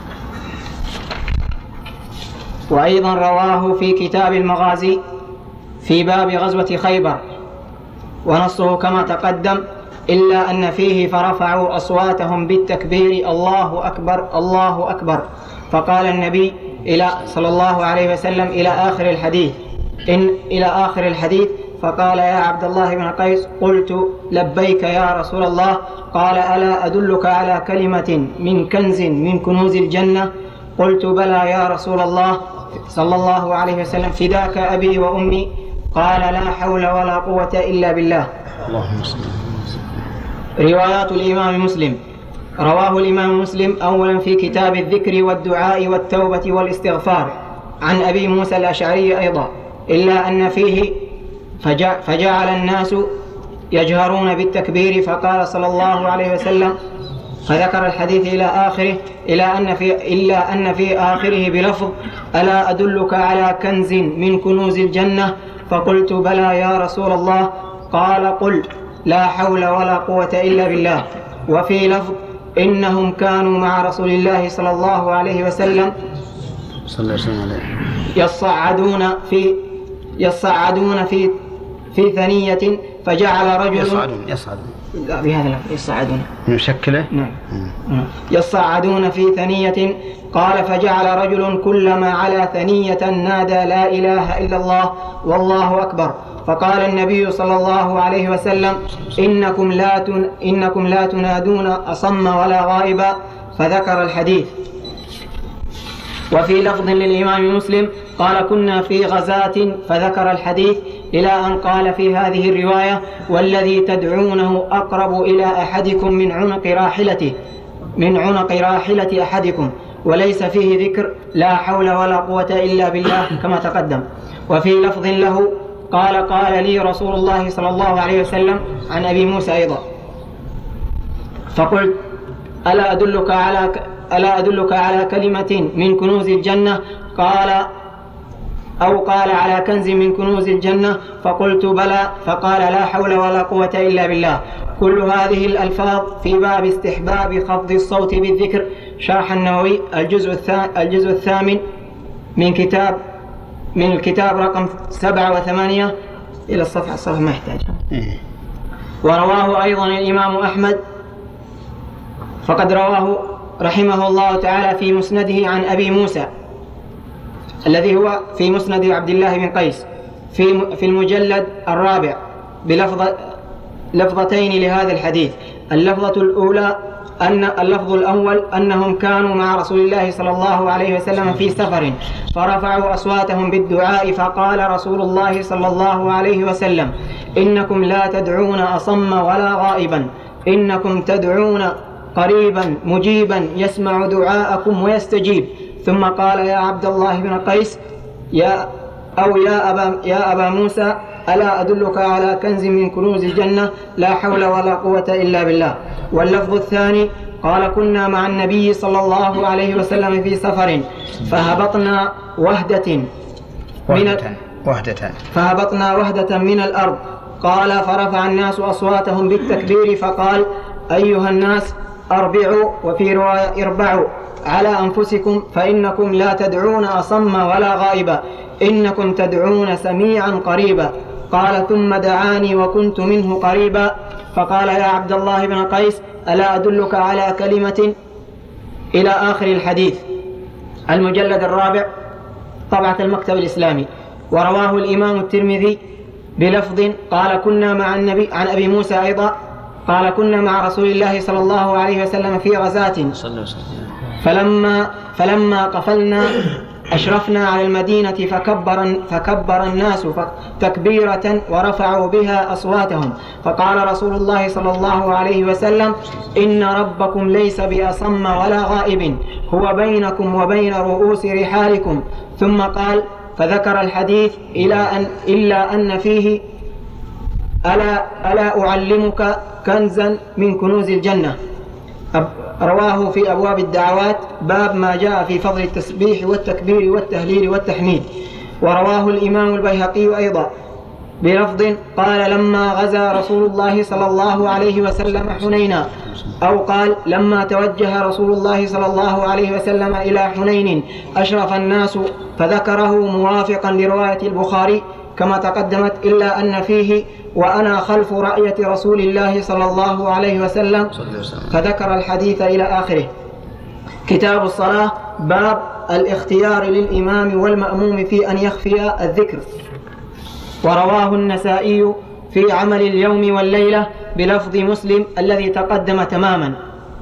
وأيضا رواه في كتاب المغازي في باب غزوة خيبر، ونصه كما تقدم، إلا أن فيه فرفعوا أصواتهم بالتكبير الله أكبر الله أكبر. فقال النبي إلى صلى الله عليه وسلم إلى آخر الحديث إن إلى آخر الحديث فقال يا عبد الله بن قيس قلت لبيك يا رسول الله. قال ألا أدلك على كلمة من كنز من كنوز الجنة؟ قلت بلى يا رسول الله صلى الله عليه وسلم فداك أبي وأمي. قال لا حول ولا قوة إلا بالله. اللهم صل. روايات الإمام مسلم. رواه الإمام مسلم أولا في كتاب الذكر والدعاء والتوبة والاستغفار عن أبي موسى الأشعري أيضا، إلا أن فيه فجعل الناس يجهرون بالتكبير فقال صلى الله عليه وسلم، فذكر الحديث إلى آخره إلى أن في إلا أن في آخره بلفظ ألا أدلك على كنز من كنوز الجنة؟ فقلت بلى يا رسول الله. قال قل لا حول ولا قوة إلا بالله. وفي لفظ إنهم كانوا مع رسول الله صلى الله عليه وسلم يصعدون في يصعدون في في ثنية فجعل رجل يصعدون يصعدون لا بهذا اللفظ يصعدون مشكلة نعم يصعدون في ثنية. قال فجعل رجل كلما على ثنية نادى لا إله إلا الله والله أكبر. فقال النبي صلى الله عليه وسلم إنكم لا تن إنكم لا تنادون أصم ولا غائبا. فذكر الحديث. وفي لفظ للإمام مسلم قال كنا في غزاة فذكر الحديث إلى أن قال في هذه الرواية والذي تدعونه أقرب إلى أحدكم من عنق راحلته من عنق راحلة أحدكم، وليس فيه ذكر لا حول ولا قوة إلا بالله كما تقدم. وفي لفظ له قال قال لي رسول الله صلى الله عليه وسلم عن أبي موسى أيضا فقلت ألا أدلك على ألا أدلك على كلمة من كنوز الجنة؟ قال أو قال على كنز من كنوز الجنة؟ فقلت بلى. فقال لا حول ولا قوة إلا بالله. كل هذه الألفاظ في باب استحباب خفض الصوت بالذكر. شرح النووي الجزء الجزء الثامن من كتاب من الكتاب رقم سبعة وثمانية إلى الصفحة الصفحة ما يحتاج. ورواه أيضا الإمام أحمد، فقد رواه رحمه الله تعالى في مسنده عن أبي موسى الذي هو في مسند عبد الله بن قيس في في المجلد الرابع بلفظ لفظتين لهذا الحديث. اللفظة الأولى أن اللفظ الأول أنهم كانوا مع رسول الله صلى الله عليه وسلم في سفر فرفعوا أصواتهم بالدعاء فقال رسول الله صلى الله عليه وسلم إنكم لا تدعون أصم ولا غائبا، إنكم تدعون قريبا مجيبا يسمع دعاءكم ويستجيب. ثم قال يا عبد الله بن قيس يا أو يا أبا, يا أبا موسى ألا أدلك على كنز من كنوز الجنة؟ لا حول ولا قوة إلا بالله. واللفظ الثاني قال كنا مع النبي صلى الله عليه وسلم في سفر فهبطنا وهدة من وهدة فهبطنا وهدة من الأرض. قال فرفع الناس أصواتهم بالتكبير فقال أيها الناس أربعوا، وفي رواية اربعوا على أنفسكم فإنكم لا تدعون أصم ولا غائبا، إنكم تدعون سميعا قريبا. قال ثم دعاني وكنت منه قريبا فقال يا عبد الله بن قيس ألا أدلك على كلمة إلى آخر الحديث. المجلد الرابع طبعة المكتب الإسلامي. ورواه الإمام الترمذي بلفظ قال كنا مع النبي عن أبي موسى أيضا قال كنا مع رسول الله صلى الله عليه وسلم في غزاة فلما فلما قفلنا أشرفنا على المدينة فكبر, فكبر الناس تكبيرة ورفعوا بها أصواتهم. فقال رسول الله صلى الله عليه وسلم إن ربكم ليس بأصم ولا غائب، هو بينكم وبين رؤوس رحالكم. ثم قال فذكر الحديث إلى أن إلا أن فيه ألا, ألا أعلمك كنزا من كنوز الجنة؟ رواه في أبواب الدعوات باب ما جاء في فضل التسبيح والتكبير والتهليل والتحميد. ورواه الإمام البيهقي أيضا بلفظ قال لما غزا رسول الله صلى الله عليه وسلم حنينا، أو قال لما توجه رسول الله صلى الله عليه وسلم إلى حنين أشرف الناس، فذكره موافقا لرواية البخاري كما تقدمت، إلا أن فيه وأنا خلف رأية رسول الله صلى الله عليه وسلم، فذكر الحديث إلى آخره. كتاب الصلاة باب الاختيار للإمام والمأموم في أن يخفي الذكر. ورواه النسائي في عمل اليوم والليلة بلفظ مسلم الذي تقدم تماما،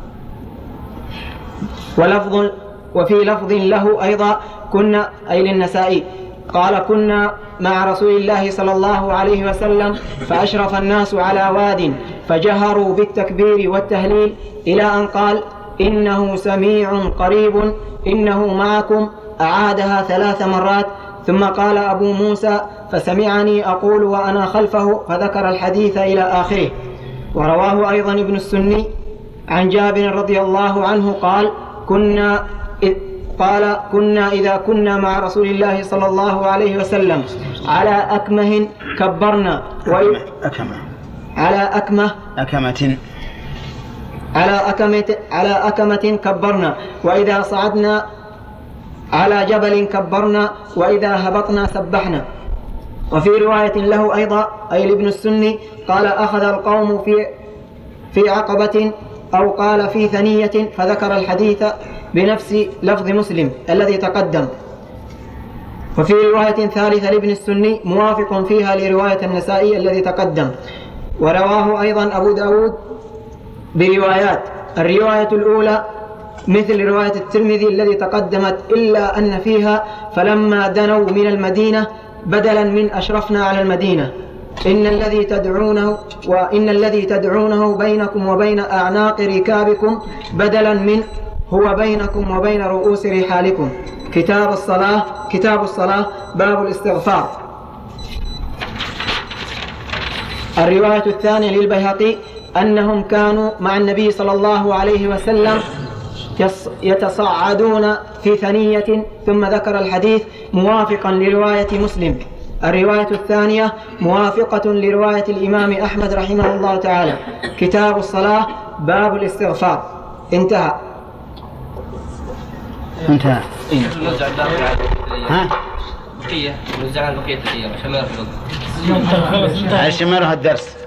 ولفظ وفي لفظ له أيضا كنا أي للنسائي قال كنا مع رسول الله صلى الله عليه وسلم فأشرف الناس على واد فجهروا بالتكبير والتهليل إلى أن قال إنه سميع قريب إنه معكم، أعادها ثلاث مرات، ثم قال أبو موسى فسمعني أقول وأنا خلفه، فذكر الحديث إلى آخره. ورواه أيضا ابن السني عن جابر رضي الله عنه قال كنا قال كنا إذا كنا مع رسول الله صلى الله عليه وسلم على أكمه كبرنا أكمة على أكمه أكمة على أكمة على أكمة كبرنا، وإذا صعدنا على جبل كبرنا، وإذا هبطنا سبحنا. وفي رواية له أيضا أي لابن السني قال أخذ القوم في في عقبة أو قال في ثنية، فذكر الحديث بنفس لفظ مسلم الذي تقدم. وفي رواية ثالثة لابن السني موافق فيها لرواية النسائي الذي تقدم. ورواه أيضا أبو داود بروايات، الرواية الأولى مثل رواية الترمذي الذي تقدمت، إلا أن فيها فلما دنوا من المدينة بدلا من أشرفنا على المدينة، إن الذي تدعونه وإن الذي تدعونه بينكم وبين أعناق ركابكم بدلا من هو بينكم وبين رؤوس رحالكم. كتاب الصلاة كتاب الصلاة باب الاستغفار. الرواية الثانية للبيهقي أنهم كانوا مع النبي صلى الله عليه وسلم يتصعدون في ثنية، ثم ذكر الحديث موافقا لرواية مسلم. الرواية الثانية موافقة لرواية الإمام أحمد رحمه الله تعالى. كتاب الصلاة باب الاستغفار. انتهى انتهى ها بقية نوزعها بقية الأيام عشان ما يرفض عشان ما يروح الدرس.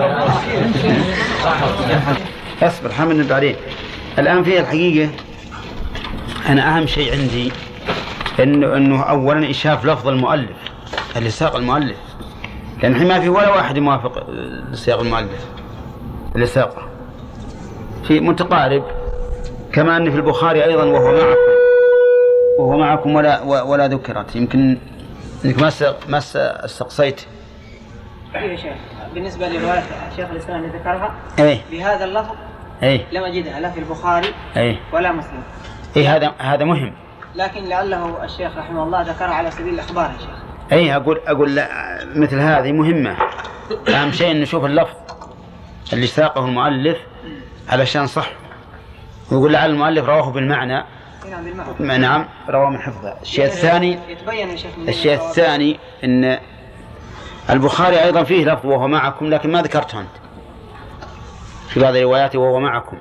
اصبر حمد بعدين. الآن في الحقيقة أنا أهم شيء عندي إنه إنه أولاً إشاف لفظ المؤلف اللي ساق المؤلف، لأن الحين ما في ولا واحد موافق لسياق المؤلف اللي ساقه، في متقارب، كما أن في البخاري أيضاً وهو معكم وهو معكم ولا ولا ذكرت. يمكن إنك ما ما استقصيت. يا شيخ بالنسبة لرواية الشيخ الإسلام اللي ذكرها إيه؟ بهذا اللفظ إيه؟ لم أجدها لا في البخاري إيه؟ ولا مسلم. إيه هذا هذا مهم. لكن لعله الشيخ رحمه الله ذكرها على سبيل الإخبار يا شيخ. أي أقول أقول لا مثل هذه مهمة. أهم شيء إن نشوف اللفظ اللي ساقه المؤلف علشان صح، ويقول لعل المؤلف رواه بالمعنى. نعم نعم رواه من حفظه. الشيء الثاني الشيء الثاني إن البخاري أيضا فيه لفظ وهو معكم، لكن ما ذكرته أنت في بعض الروايات وهو معكم.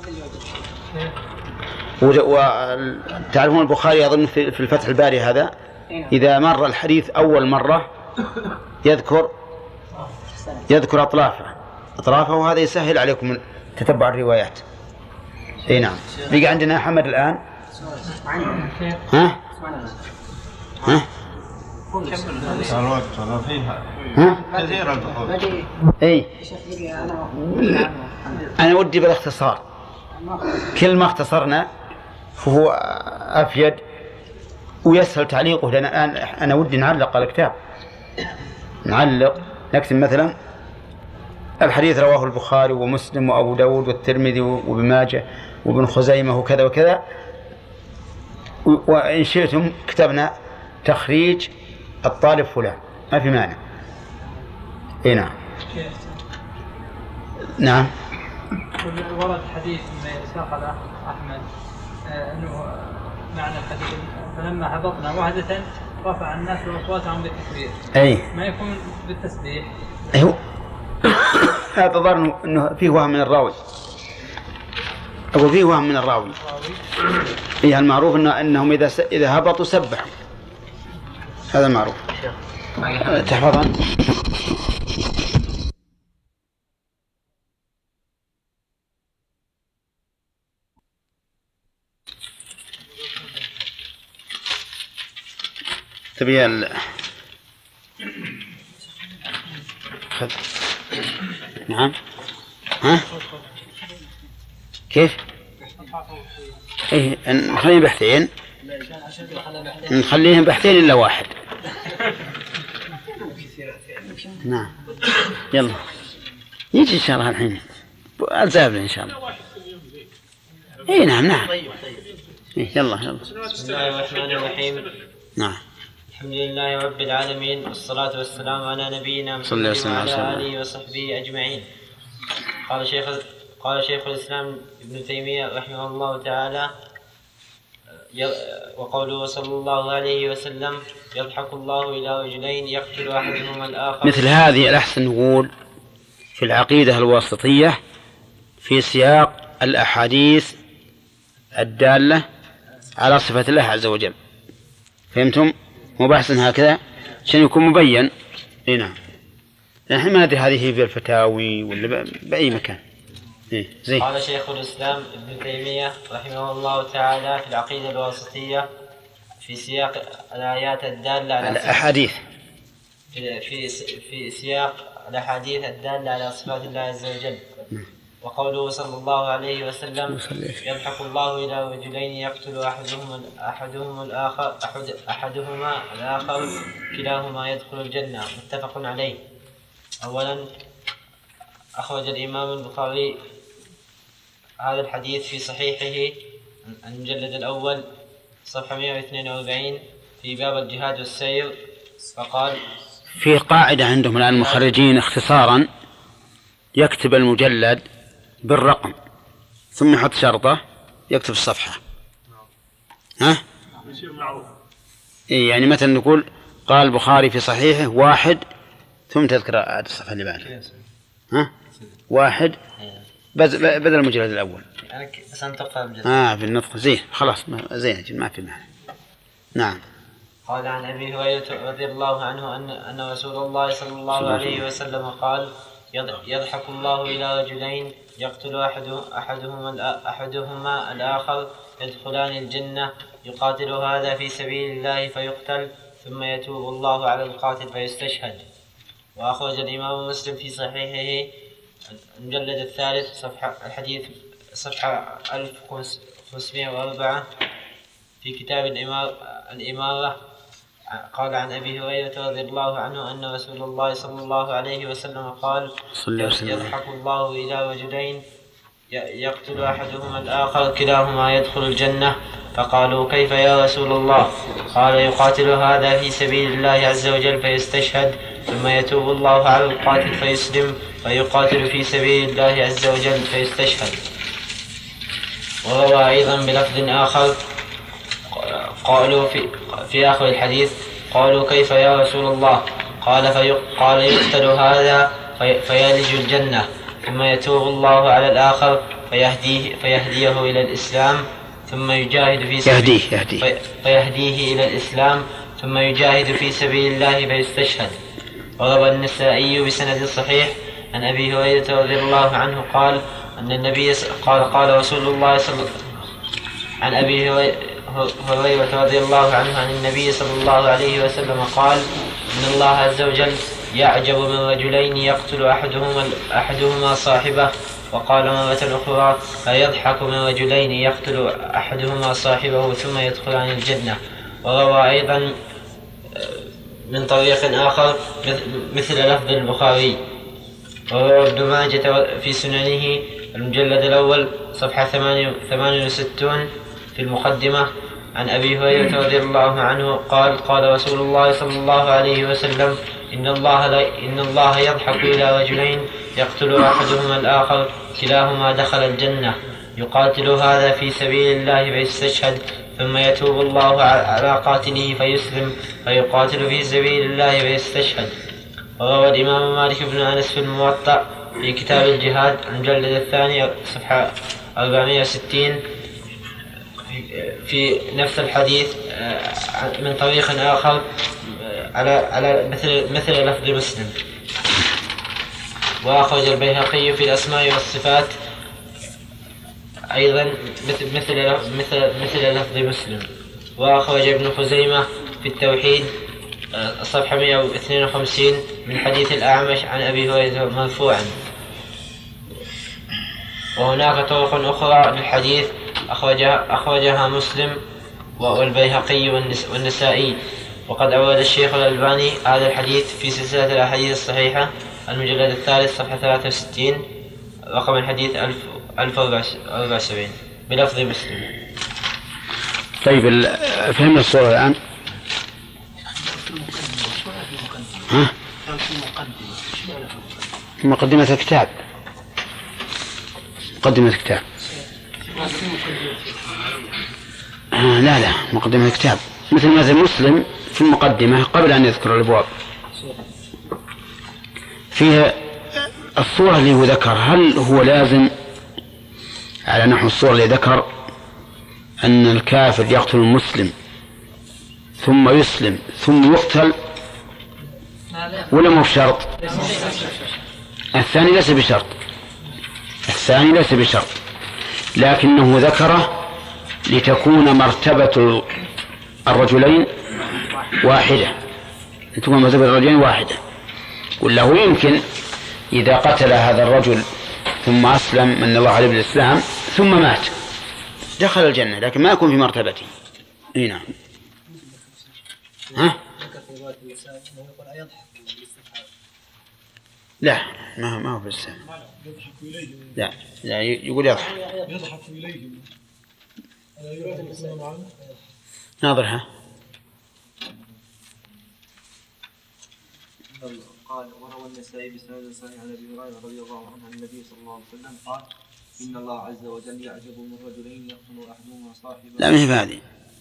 وتعرفون البخاري أظن في الفتح الباري هذا إذا مر الحديث أول مرة يذكر يذكر أطلافه أطرافه وهذا يسهل عليكم تتبع الروايات. أي نعم. بقى عندنا أحمد الآن. ها ها الوقت فيها كثير البحوث. اي انا ودي بالاختصار، كل ما اختصرنا فهو افيد ويسهل تعليقه، لان الان انا ودي نعلق على الكتاب، نعلق نكتب مثلا الحديث رواه البخاري ومسلم وابو داود والترمذي وابن ماجه وابن خزيمه وكذا وكذا، وإن شئتم كتبنا تخريج الطالب فلان، ما في مانع. اي نعم. نعم. ورد حديث من إسحاق أحمد أنه معنى الحديث فلما هبطنا وهدة رفع الناس أصواتهم بالتكبير. أي. ما يكون بالتسبيح. أيوه. هذا ظن أنه فيه وهم من الراوي. أو فيه وهم من الراوي. إيه المعروف إنه أنهم إذا س... إذا هبطوا سبحوا. هذا المعروف. تحفظها. تبي ال... خذ. نعم. ها؟ كيف؟ إيه نخليهم بحثين. نخليهم بحثين إلا واحد. نعم. يلا. يجي إن شاء الله الحين. الزابل إن شاء الله. إيه نعم نعم. إيه يلا يلا. بسم الله الرحمن الرحيم. نعم. الحمد لله رب العالمين والصلاة والسلام على نبينا محمد وعلى آله وصحبه أجمعين. قال شيخ قال شيخ الإسلام ابن تيمية رحمه الله تعالى وقوله صلى الله عليه وسلم يضحك الله إلى رجلين يقتل أحدهما الآخر. مثل هذه الأحسن نقول في العقيدة الواسطية في سياق الأحاديث الدالة على صفة الله عز وجل. فهمتم؟ مو بحث هكذا عشان يكون مبين. اي نعم. نحن ما ندري هذه في الفتاوي ولا بأي مكان. إيه زين. قال شيخ الإسلام ابن تيمية رحمه الله تعالى في العقيدة الواسطية في سياق الآيات الدالة على الأحاديث في في في سياق الأحاديث الدالة على صفات الله عز وجل. وقوله صلى الله عليه وسلم يضحك الله إلى رجلين يقتل أحدهما أحدهما الآخر أحد أحدهما الآخر كلاهما يدخل الجنة. متفق عليه. أولا أخرج الإمام البخاري هذا الحديث في صحيحه المجلد الأول صفحة مئة واثنين وأربعين في باب الجهاد والسير فقال في قاعدة عندهم الآن المخرجين اختصارا يكتب المجلد بالرقم ثم يحط شرطة يكتب الصفحة. ها؟ إيه يعني مثلا نقول قال البخاري في صحيحه واحد ثم تذكر الصفحة اللي بعدها. ها؟ واحد بدل المجلد الأول. أنا سنتقل المجلد. آه بالنطق زين خلاص زين ما في معنى. نعم. قال عن أبي هريرة رضي الله عنه أن أن رسول الله صلى الله عليه وسلم قال يضحك الله إلى رجلين يقتل أحدهما أحدهما الآخر يدخلان الجنة يقاتل هذا في سبيل الله فيقتل ثم يتوب الله على القاتل فيستشهد. وأخرج الإمام مسلم في صحيحه المجلد الثالث صفحة الحديث صفحة ألف وخمسمائة وأربعة في كتاب الإمارة قال عن أبي هريرة رضي الله عنه أن رسول الله صلى الله عليه وسلم قال يضحك الله إلى رجلين يقتل أحدهما الآخر كلاهما يدخل الجنة فقالوا كيف يا رسول الله؟ قال يقاتل هذا في سبيل الله عز وجل فيستشهد ثم يتوب الله على القاتل فيسلم ويقاتل في سبيل الله عز وجل فيستشهد. وروى أيضا بلفظ آخر قالوا في, في آخر الحديث قالوا كيف يا رسول الله؟ قال, قال يقتل هذا في فيلج الجنة ثم يتوب الله على الآخر فيهديه, فيهديه إلى الإسلام ثم يجاهد في سبيل يهديه, يهديه. فيهديه إلى الإسلام ثم يجاهد في سبيل الله فيستشهد. وروى النسائي بسند صحيح عن أبي هريرة رضي الله عنه قال أن النبي قال قال رسول الله صلى عن أبي هريرة رضي الله عنه عن النبي صلى الله عليه وسلم قال إن الله عز وجل يعجب من رجلين يقتل أحدهما, أحدهما صاحبه. وقال مرة أخرى فيضحك من رجلين يقتل أحدهما صاحبه ثم يدخلان الجنة. وروى أيضا من طريق آخر مثل لفظ البخاري. وروى ابن ماجة في سننه المجلد الأول صفحة ثمانية وستين في المقدمة عن أبي هريرة رضي الله عنه قال قال رسول الله صلى الله عليه وسلم إن الله, لا إن الله يضحك إلى رجلين يقتل أحدهما الآخر كلاهما دخل الجنة يقاتل هذا في سبيل الله فيستشهد ثم يتوب الله على قاتله فيسلم فيقاتل في سبيل الله فيستشهد. وروى الإمام مالك بن أنس في الموطأ في كتاب الجهاد المجلد الثاني صفحة أربعمائة وستين في نفس الحديث من طريق آخر على على مثل مثل لفظ مسلم. وأخرج البيهقي في الأسماء والصفات أيضا مثل مثل مثل مثل لفظ مسلم. وأخرج ابن خزيمة في التوحيد صفحة مئة واثنين وخمسين من حديث الأعمش عن أبي هريرة مرفوعا. وهناك طرق أخرى للحديث أخرجها, أخرجها مسلم والبيهقي والنسائي. وقد أورد الشيخ الألباني هذا الحديث في سلسلة الأحاديث الصحيحة المجلد الثالث صفحة ثلاثة وستين رقم الحديث ألف وأربعة وسبعين بلفظ مسلم. طيب فهمنا الصورة الآن؟ ها؟ مقدمة الكتاب مقدمة الكتاب آه لا لا مقدمة الكتاب مثل ما مسلم في المقدمة قبل أن يذكر الأبواب فيها الصورة اللي هو ذكر. هل هو لازم على نحو الصورة اللي ذكر أن الكافر يقتل المسلم ثم يسلم ثم يقتل ولا مو بشرط؟ الثاني ليس بشرط الثاني ليس بشرط لكنه ذكره لتكون مرتبة الرجلين واحدة تكون مرتبة الرجلين واحدة. وله يمكن إذا قتل هذا الرجل ثم أسلم من الله عليه بالإسلام ثم مات دخل الجنة لكن ما يكون في مرتبته. اي نعم. ها؟ لا ما ما هو بالسلام. لا لا يقول يضحك يضحك إليهم يراد الإسلام عنه. ناظرها. قال وروى النسائي بسند صحيح عن ابي هريره رضي الله عنه عن النبي صلى الله عليه وسلم قال ان الله عز وجل يعجب من رجلين يقتل احدهما صاحبه. لا مش هذه.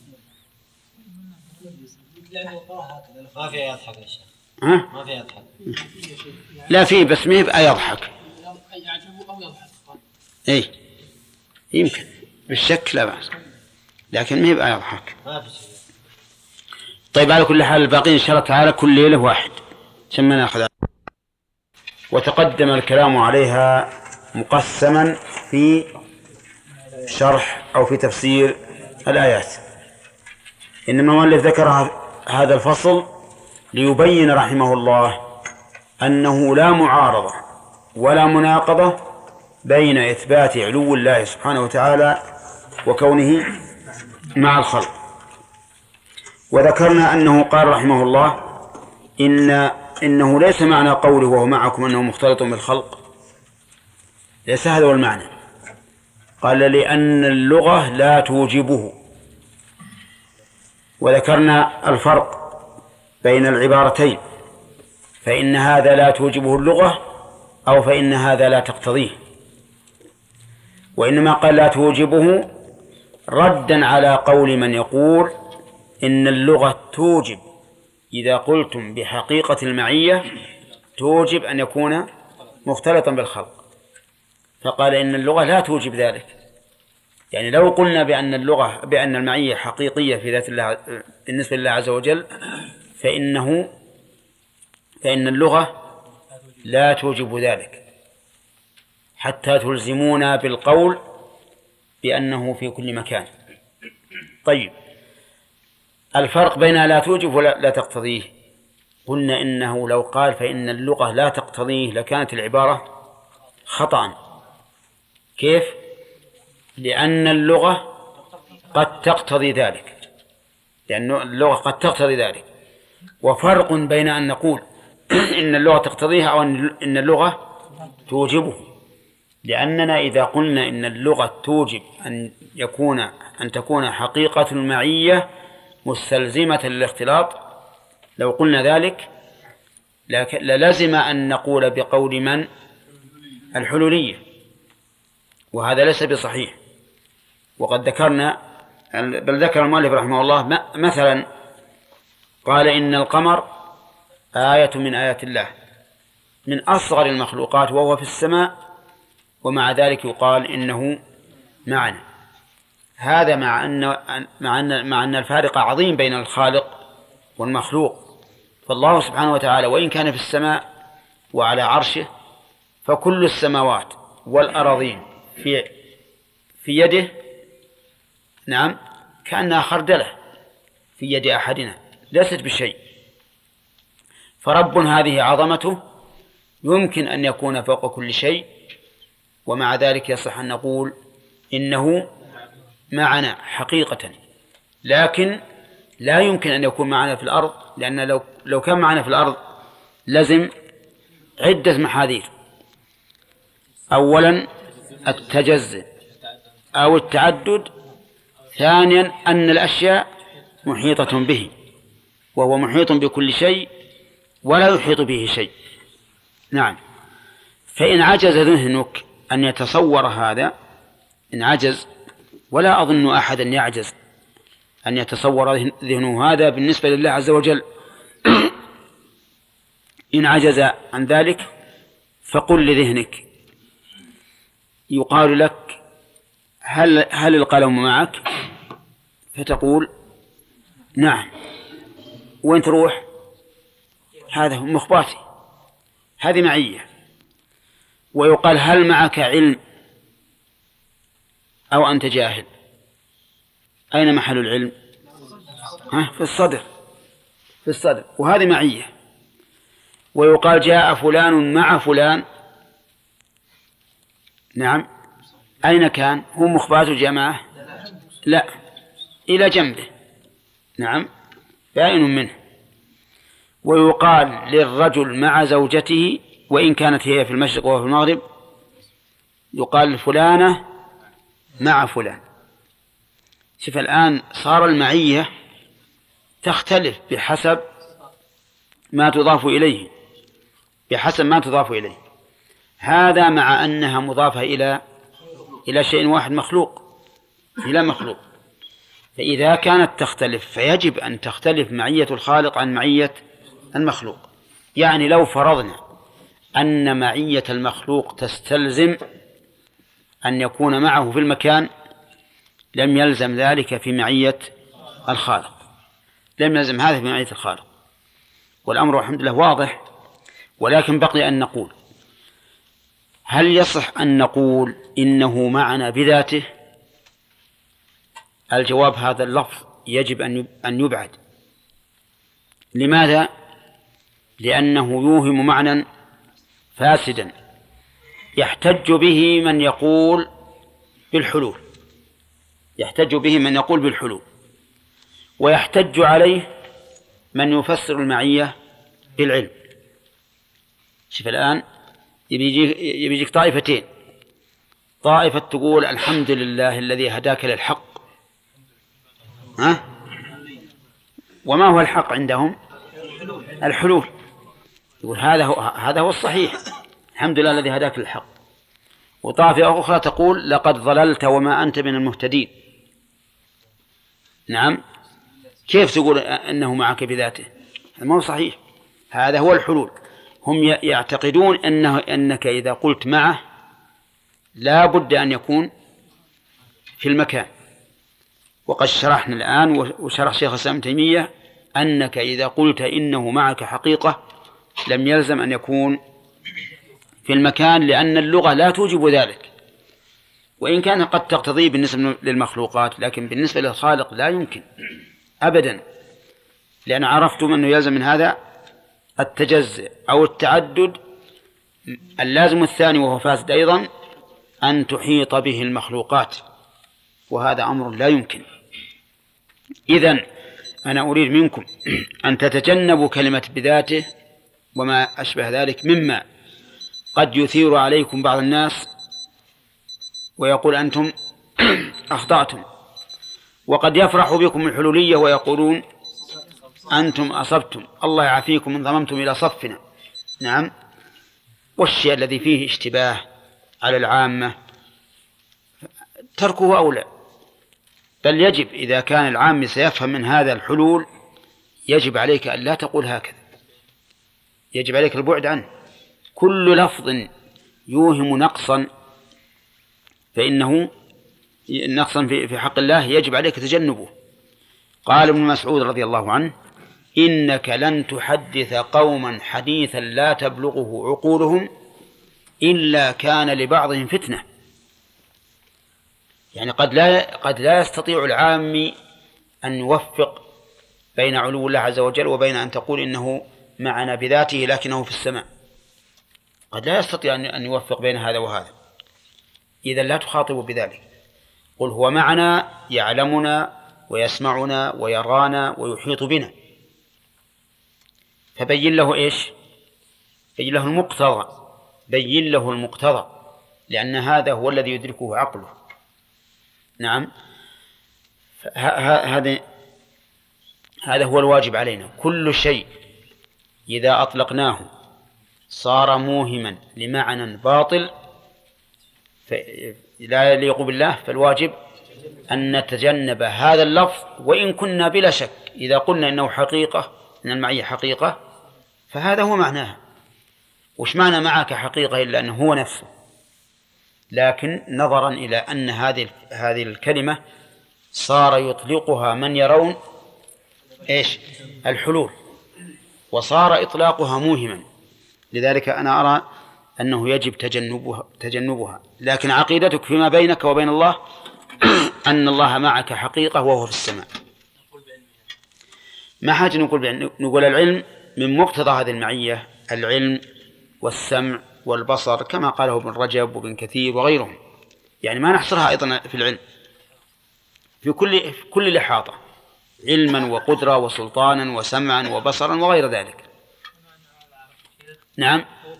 ما في يضحك يا شيخ. ها؟ ما في يضحك. لا في بس ما يبقى يضحك. يعجب او يضحك. اي يمكن بالشك لا بأس لكن ما يبقى يضحك. ما في شيء. طيب على كل حال الباقين إن شاء الله تعالى كل ليلة واحد ثم نأخذ. وتقدم الكلام عليها مقسما في شرح أو في تفسير الآيات. إنما المؤلف ذكر هذا الفصل ليبين رحمه الله أنه لا معارضة ولا مناقضة بين إثبات علو الله سبحانه وتعالى وكونه مع الخلق. وذكرنا أنه قال رحمه الله إن إنه ليس معنى قوله وهو معكم أنه مختلط بالخلق، ليس هذا هو المعنى. قال لأن اللغة لا توجبه. وذكرنا الفرق بين العبارتين، فإن هذا لا توجبه اللغة أو فإن هذا لا تقتضيه. وإنما قال لا توجبه ردا على قول من يقول إن اللغة توجب إذا قلتم بحقيقة المعية توجب أن يكون مختلطا بالخلق، فقال إن اللغة لا توجب ذلك. يعني لو قلنا بأن اللغة بأن المعية حقيقية في ذات الله بالنسبة لله عز وجل فإنه فإن اللغة لا توجب ذلك حتى تلزمونا بالقول بأنه في كل مكان. طيب الفرق بين لا توجب ولا لا تقتضيه، قلنا إنه لو قال فإن اللغة لا تقتضيه لكانت العبارة خطأ. كيف؟ لأن اللغة قد تقتضي ذلك، لأن اللغة قد تقتضي ذلك. وفرق بين أن نقول إن اللغة تقتضيها أو إن اللغة توجبه، لأننا إذا قلنا إن اللغة توجب أن يكون أن تكون حقيقة المعية مستلزمة للاختلاط، لو قلنا ذلك لكن للزم أن نقول بقول من؟ الحلولية، وهذا ليس بصحيح. وقد ذكرنا، بل ذكر المؤلف رحمه الله مثلا قال إن القمر آية من آيات الله، من أصغر المخلوقات وهو في السماء، ومع ذلك يقال إنه معنا. هذا مع أن مع أن مع أن الفارق عظيم بين الخالق والمخلوق. فالله سبحانه وتعالى وإن كان في السماء وعلى عرشه، فكل السماوات والأراضين في في يده، نعم، كأنها خردلة في يد أحدنا، ليست بشيء. فرب هذه عظمته يمكن أن يكون فوق كل شيء، ومع ذلك يصح أن نقول إنه معنا حقيقة. لكن لا يمكن أن يكون معنا في الأرض، لأن لو لو كان معنا في الأرض لازم عدة محاذير. أولا التجزئ أو التعدد، ثانيا أن الأشياء محيطة به، وهو محيط بكل شيء ولا يحيط به شيء. نعم. فإن عجز ذهنك أن يتصور هذا، إن عجز، ولا أظن أحدا يعجز أن يتصور ذهنه هذا بالنسبة لله عز وجل، إن عجز عن ذلك فقل لذهنك، يقال لك هل, هل القلم معك؟ فتقول نعم. وين تروح؟ هذا مخباتي، هذه معية. ويقال هل معك علم أو أنت جاهل؟ أين محل العلم؟ ها؟ في الصدر، في الصدر، وهذه معية. ويقال جاء فلان مع فلان، نعم، أين كان؟ هو مخبات الجماعة؟ لا، إلى جنبه، نعم، بائن منه. ويقال للرجل مع زوجته وإن كانت هي في المشرق وهو في المغرب، يقال فلانة مع فلان. شوف الآن صار المعية تختلف بحسب ما تضاف إليه، بحسب ما تضاف إليه. هذا مع أنها مضافة إلى إلى شيء واحد مخلوق، إلى مخلوق. فإذا كانت تختلف فيجب أن تختلف معية الخالق عن معية المخلوق. يعني لو فرضنا أن معية المخلوق تستلزم أن يكون معه في المكان، لم يلزم ذلك في معية الخالق، لم يلزم هذا في معية الخالق. والأمر الحمد لله واضح. ولكن بقي أن نقول هل يصح أن نقول إنه معنا بذاته؟ الجواب هذا اللفظ يجب أن يبعد. لماذا؟ لأنه يوهم معنى فاسدا يحتج به من يقول بالحلول، يحتج به من يقول بالحلول، ويحتج عليه من يفسر المعية بالعلم. شوف الآن يبي يجيك طائفتين، طائفة تقول الحمد لله الذي هداك للحق، ها؟ وما هو الحق عندهم؟ الحلول. يقول هذا هو هذا هو الصحيح، الحمد لله الذي هداك للحق. وطائفة أخرى تقول لقد ضللت وما أنت من المهتدين. نعم، كيف تقول أنه معك بذاته؟ ما هو صحيح. هذا هو الحلول. هم يعتقدون أنه أنك إذا قلت معه لا بد أن يكون في المكان. وقد شرحنا الآن وشرح شيخ الإسلام ابن تيمية أنك إذا قلت إنه معك حقيقة لم يلزم أن يكون في المكان، لأن اللغة لا توجب ذلك، وإن كان قد تقتضي بالنسبة للمخلوقات، لكن بالنسبة للخالق لا يمكن أبدا. لأن عرفتم أنه يلزم من هذا التجزئ أو التعدد. اللازم الثاني وهو فاسد أيضا أن تحيط به المخلوقات، وهذا أمر لا يمكن. إذن أنا أريد منكم أن تتجنبوا كلمة بذاته وما أشبه ذلك، مما قد يثير عليكم بعض الناس ويقول أنتم أخطأتم، وقد يفرح بكم الحلولية ويقولون أنتم أصبتم، الله يعافيكم إن ضممتم إلى صفنا. نعم. والشيء الذي فيه اشتباه على العامة تركه أولى، بل يجب إذا كان العام سيفهم من هذا الحلول يجب عليك أن لا تقول هكذا، يجب عليك البعد عنه. كل لفظ يوهم نقصا فإنه نقصا في حق الله يجب عليك تجنبه. قال ابن مسعود رضي الله عنه: إنك لن تحدث قوما حديثا لا تبلغه عقولهم إلا كان لبعضهم فتنة. يعني قد لا قد لا يستطيع العام أن يوفق بين علو الله عز وجل وبين أن تقول إنه معنا بذاته لكنه في السماء، قد لا يستطيع أن يوفق بين هذا وهذا، إذا لا تخاطب بذلك. قل هو معنا يعلمنا ويسمعنا ويرانا ويحيط بنا، فبين له إيش؟ بين له المقتضى، بين له المقتضى، لأن هذا هو الذي يدركه عقله. نعم. هذا هذا هو الواجب علينا. كل شيء إذا أطلقناه صار موهما لمعنى باطل لا يليق بالله، فالواجب أن نتجنب هذا اللفظ، وإن كنا بلا شك إذا قلنا إنه حقيقة، إن المعية حقيقة، فهذا هو معناها. وش معنى معك حقيقة إلا أنه هو نفسه؟ لكن نظرا إلى أن هذه هذه الكلمة صار يطلقها من يرون إيش؟ الحلول، وصار إطلاقها موهما، لذلك أنا أرى أنه يجب تجنبها, تجنبها. لكن عقيدتك فيما بينك وبين الله أن الله معك حقيقة وهو في السماء. ما حاجة نقول نقول العلم من مقتضى هذه المعية العلم والسمع والبصر، كما قاله ابن رجب وابن كثير وغيرهم. يعني ما نحصرها أيضا في العلم، في كل في كل الإحاطة، علما وقدرة وسلطانا وسمعا وبصرا وغير ذلك. نعم.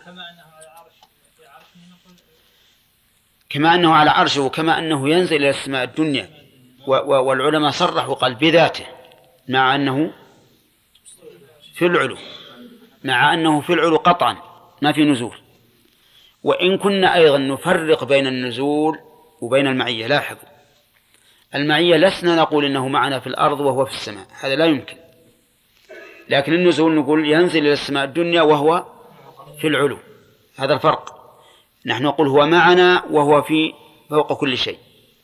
كما أنه على عرشه، وكما أنه ينزل إلى السماء الدنيا، والعلماء صرحوا قال بذاته، مع أنه في العلو، مع أنه في العلو قطعا ما في نزول. وإن كنا أيضا نفرق بين النزول وبين المعية. لاحظوا، المعية لسنا نقول إنه معنا في الأرض وهو في السماء، هذا لا يمكن. لكن النزول نقول ينزل إلى السماء الدنيا وهو في العلو، هذا الفرق. نحن نقول هو معنا وهو في فوق كل شيء،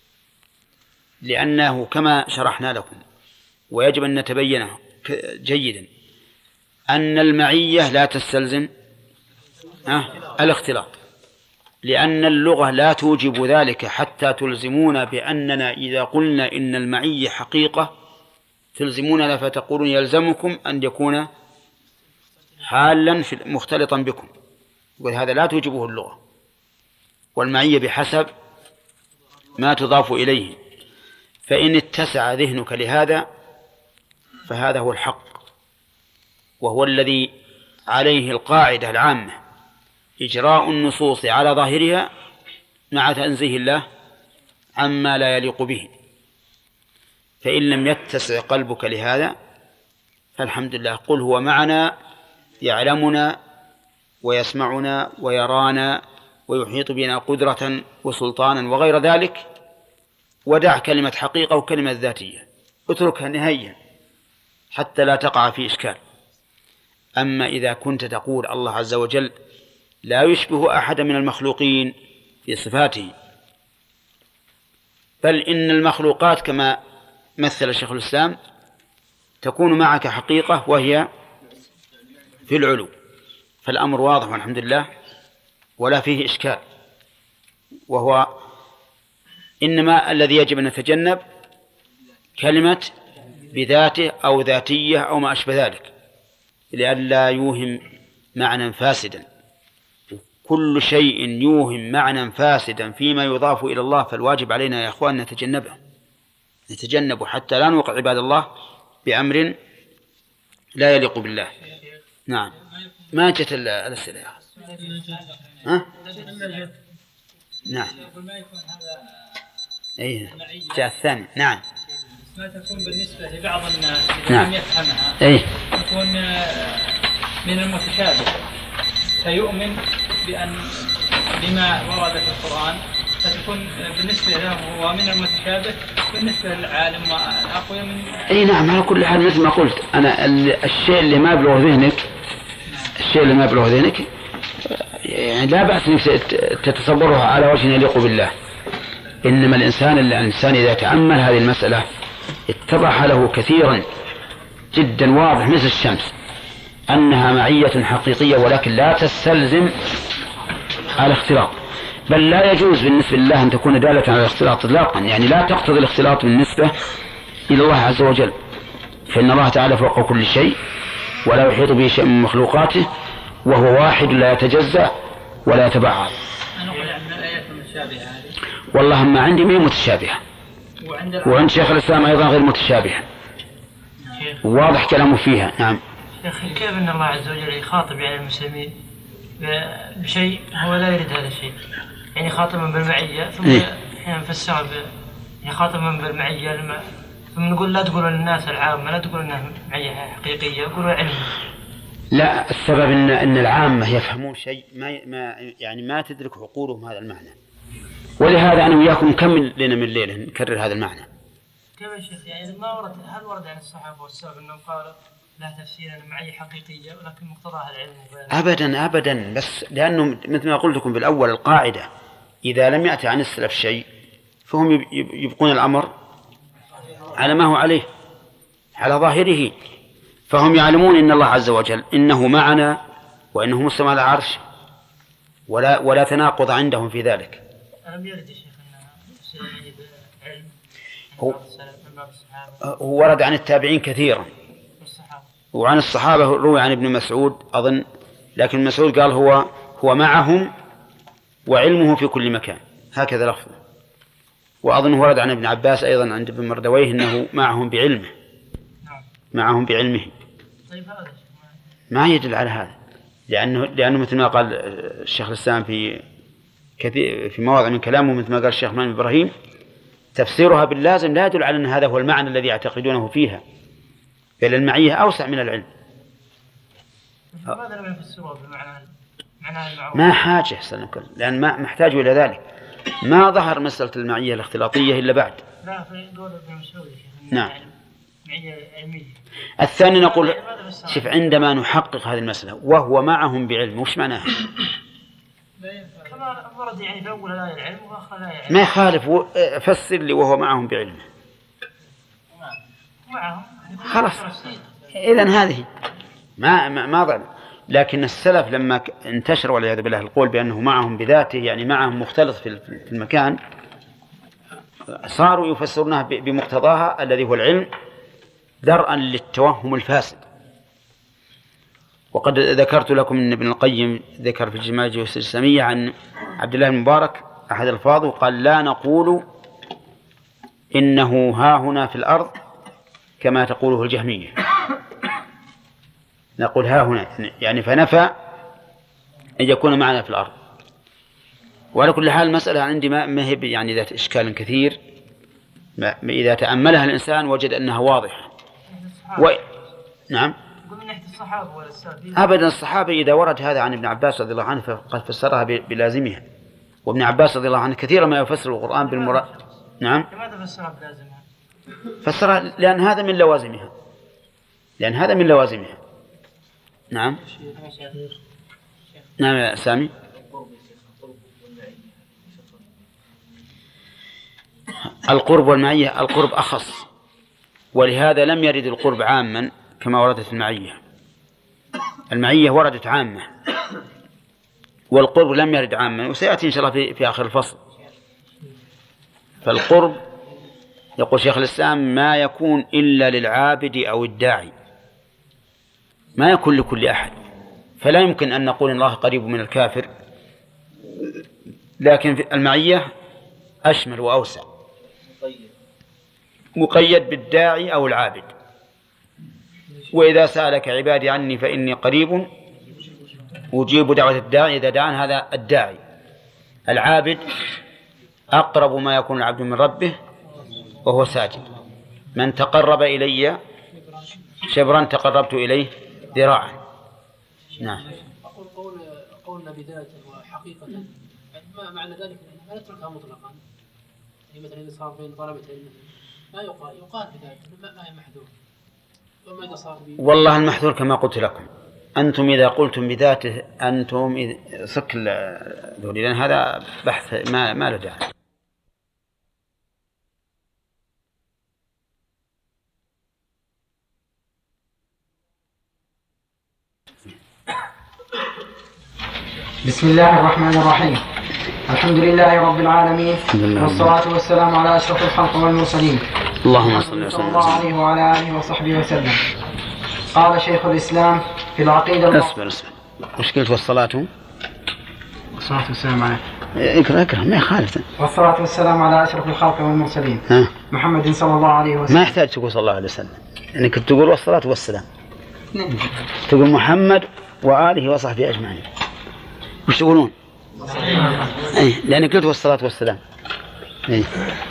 لأنه كما شرحنا لكم ويجب أن نتبينه جيدا أن المعية لا تستلزم الاختلاط، لأن اللغة لا توجب ذلك حتى تلزمون بأننا إذا قلنا إن المعية حقيقة تلزموننا فتقولون يلزمكم أن يكون حالا مختلطا بكم، وهذا لا توجبه اللغة. والمعية بحسب ما تضاف إليه، فإن اتسع ذهنك لهذا فهذا هو الحق، وهو الذي عليه القاعدة العامة: إجراء النصوص على ظاهرها مع تنزيه الله عما لا يليق به. فإن لم يتسع قلبك لهذا فالحمد لله، قل هو معنا يعلمنا ويسمعنا ويرانا ويحيط بنا قدرة وسلطانا وغير ذلك، ودع كلمة حقيقة وكلمة ذاتية، اتركها نهائيا حتى لا تقع في إشكال. أما إذا كنت تقول الله عز وجل لا يشبه أحد من المخلوقين في صفاته، بل إن المخلوقات كما مثل شيخ الإسلام تكون معك حقيقة وهي في العلو، فالأمر واضح والحمد لله ولا فيه إشكال. وهو إنما الذي يجب أن نتجنب كلمة بذاته أو ذاتية أو ما أشبه ذلك، لئلا يوهم معنى فاسدا. كل شيء يوهم معنى فاسدا فيما يضاف إلى الله فالواجب علينا يا أخوان نتجنبه نتجنبه حتى لا نوقع عباد الله بأمر لا يليق بالله. نعم. ما جت الأسئلة يا أخي؟ ها؟ نعم. أيه جاء الثاني. نعم. ما تكون بالنسبة لبعض الناس نعم. لم يفهمها أيه. تكون من المتشابه فيؤمن بأن بما ورد في القرآن، فتكون بالنسبة له هو من المتشابه، بالنسبة للعالم وأقوى من. أي نعم، على كل حال مثل ما قلت أنا الشيء اللي ما بلغ ذهنك الشيء اللي ما بلغ ذهنك يعني لا بأس أنك تتصوره على وجه يليق بالله. إنما الإنسان الإنسان إذا تأمل هذه المسألة اتضح له كثيرا جدا واضح مثل الشمس أنها معية حقيقية، ولكن لا تستلزم الاختلاط، بل لا يجوز بالنسبة لله أن تكون دالة على الاختلاط إطلاقا، يعني لا تقتضي الاختلاط بالنسبة إلى الله عز وجل، فإن الله تعالى فوق كل شيء ولا يحيط به شيء من مخلوقاته، وهو واحد لا يتجزأ ولا يتبعض. والله ما عندي ما متشابهة، وعند شيخ الإسلام أيضا غير متشابهة، واضح كلامه فيها. نعم. كيف أن الله عز وجل يخاطب يعني المسلمين بشيء هو لا يريد هذا الشيء، يعني خاطبهم بالمعية ثم حين نفسر يخاطبهم بالمعية لما ثم نقول لا تقولوا للناس العامة، لا تقولوا انها معية حقيقية، قولوا علم. لا، السبب ان ان العامة يفهمون شيء ما ما يعني ما تدرك عقولهم هذا المعنى، ولهذا انا وياكم نكمل لنا من الليلة نكرر هذا المعنى. كيف يا شيخ يعني ما ورد، هل ورد عن الصحابة والسلف انهم قالوا لا تفسير معية حقيقية ولكن مقتضاها العلم وبيان؟ ابدا ابدا، بس لانه مثل ما قلت لكم بالاول القاعدة اذا لم يأتي عن السلف شيء فهم يبقون الامر على ما هو عليه على ظاهره، فهم يعلمون ان الله عز وجل انه معنا وانه مستوى على العرش، ولا ولا تناقض عندهم في ذلك. ألم يرد يا شيخ أن علم هو, هو ورد عن التابعين كثيرا، وعن الصحابة روي عن ابن مسعود أظن، لكن ابن مسعود قال هو هو معهم وعلمه في كل مكان، هكذا لفظه. وأظن ورد عن ابن عباس أيضا عند ابن مردويه أنه معهم بعلمه، معهم بعلمه. ما يدل على هذا، لأنه لأنه مثل ما قال الشيخ الإسلام في كثير في مواضع من كلامه، مثل ما قال الشيخ محمد إبراهيم تفسيرها باللازم لا يدل على أن هذا هو المعنى الذي يعتقدونه فيها، بل المعية أوسع من العلم. لماذا لم يفسروها بالمعنى معنى المعروف؟ ما حاجة سلمك، لأن ما محتاج إلى ذلك، ما ظهر مسألة المعية الاختلاطية إلا بعد. لا في قول ابن مسعود. نعم. معية علمية. الثاني نقول شوف عندما نحقق هذه المسألة وهو معهم بعلم وش معناها؟ كما ورد يعني في أول لا العلم وآخر لا العلم. ما يخالف، فسر لي وهو معهم بعلم. معهم. خلاص. إذن هذه ما ما ما ضل. لكن السلف لما انتشر والعياذ بالله القول بأنه معهم بذاته، يعني معهم مختلط في المكان، صاروا يفسرونها بمقتضاها الذي هو العلم درءا للتوهم الفاسد. وقد ذكرت لكم أن ابن القيم ذكر في الجماعة الإسلامية عن عبد الله المبارك أحد الفاظه قال لا نقول إنه ها هنا في الأرض كما تقوله الجهمية، نقول ها هنا يعني فنفى أن يكون معنا في الأرض. وعلى كل حال المسألة عندي ما هي يعني ذات إشكال كثير، ما إذا تأملها الإنسان وجد أنها واضحة. و... نعم. من ناحية الصحابة ولا السلف؟ أبدا، الصحابة إذا ورد هذا عن ابن عباس رضي الله عنه فقد فسرها بلازمها، وابن عباس رضي الله عنه كثيرا ما يفسر القرآن بالمراد. نعم. لماذا فسرها بلازمها؟ فسرها لأن هذا من لوازمها، لأن هذا من لوازمها. نعم. نعم يا سامي. القرب والمعية، القرب أخص، ولهذا لم يرد القرب عاما كما وردت المعية. المعية وردت عامة والقرب لم يرد عاما، وسيأتي إن شاء الله في, في آخر الفصل. فالقرب يقول شيخ الإسلام ما يكون إلا للعابد أو الداعي، ما يكون لكل أحد، فلا يمكن أن نقول إن الله قريب من الكافر، لكن في المعية أشمل وأوسع، مقيد بالداعي أو العابد. وإذا سألك عبادي عني فإني قريب أجيب دعوة الداعي إذا دعان، هذا الداعي. العابد أقرب ما يكون العبد من ربه وهو ساجد، من تقرب إلي شبرا تقربت إليه ذراعا. نعم. أقول قول قلنا بذاته وحقيقة ما معنى ذلك لا نتركها مطلقا. يعني مثلا إذا صار بين طلبة علم ما يقال يقال بذاته ما ما هي محذور. وما إذا صار والله المحذور كما قلت لكم، أنتم إذا قلتم بذاته أنتم إذ... صك ذولي، لأن هذا بحث ما ما له داعي. بسم الله الرحمن الرحيم. الحمد لله رب العالمين، والصلاة والسلام على أشرف الخلق والمرسلين، اللهم صل صلى الله عليه وعلى آله وصحبه وسلم. قال شيخ الإسلام في العقيدة. اصبر اصبر وش قلت؟ والصلاة والصلاة والسلام عليه. اقرأ اقرأ ما يخالف. والصلاة والسلام على أشرف الخلق والمرسلين ها؟ محمد صلى الله عليه وسلم. ما يحتاج تقول صلى الله عليه وسلم، يعني كنت تقول والصلاة والسلام. تقول محمد وآله وصحبه أجمعين. وش تقولون؟ اي لأنك قلت والصلاة والسلام. اي.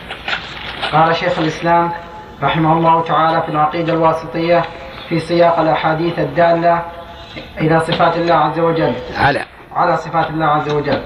قال شيخ الإسلام رحمه الله تعالى في العقيدة الواسطية في سياق الأحاديث الدالة إلى صفات الله عز وجل على على صفات الله عز وجل،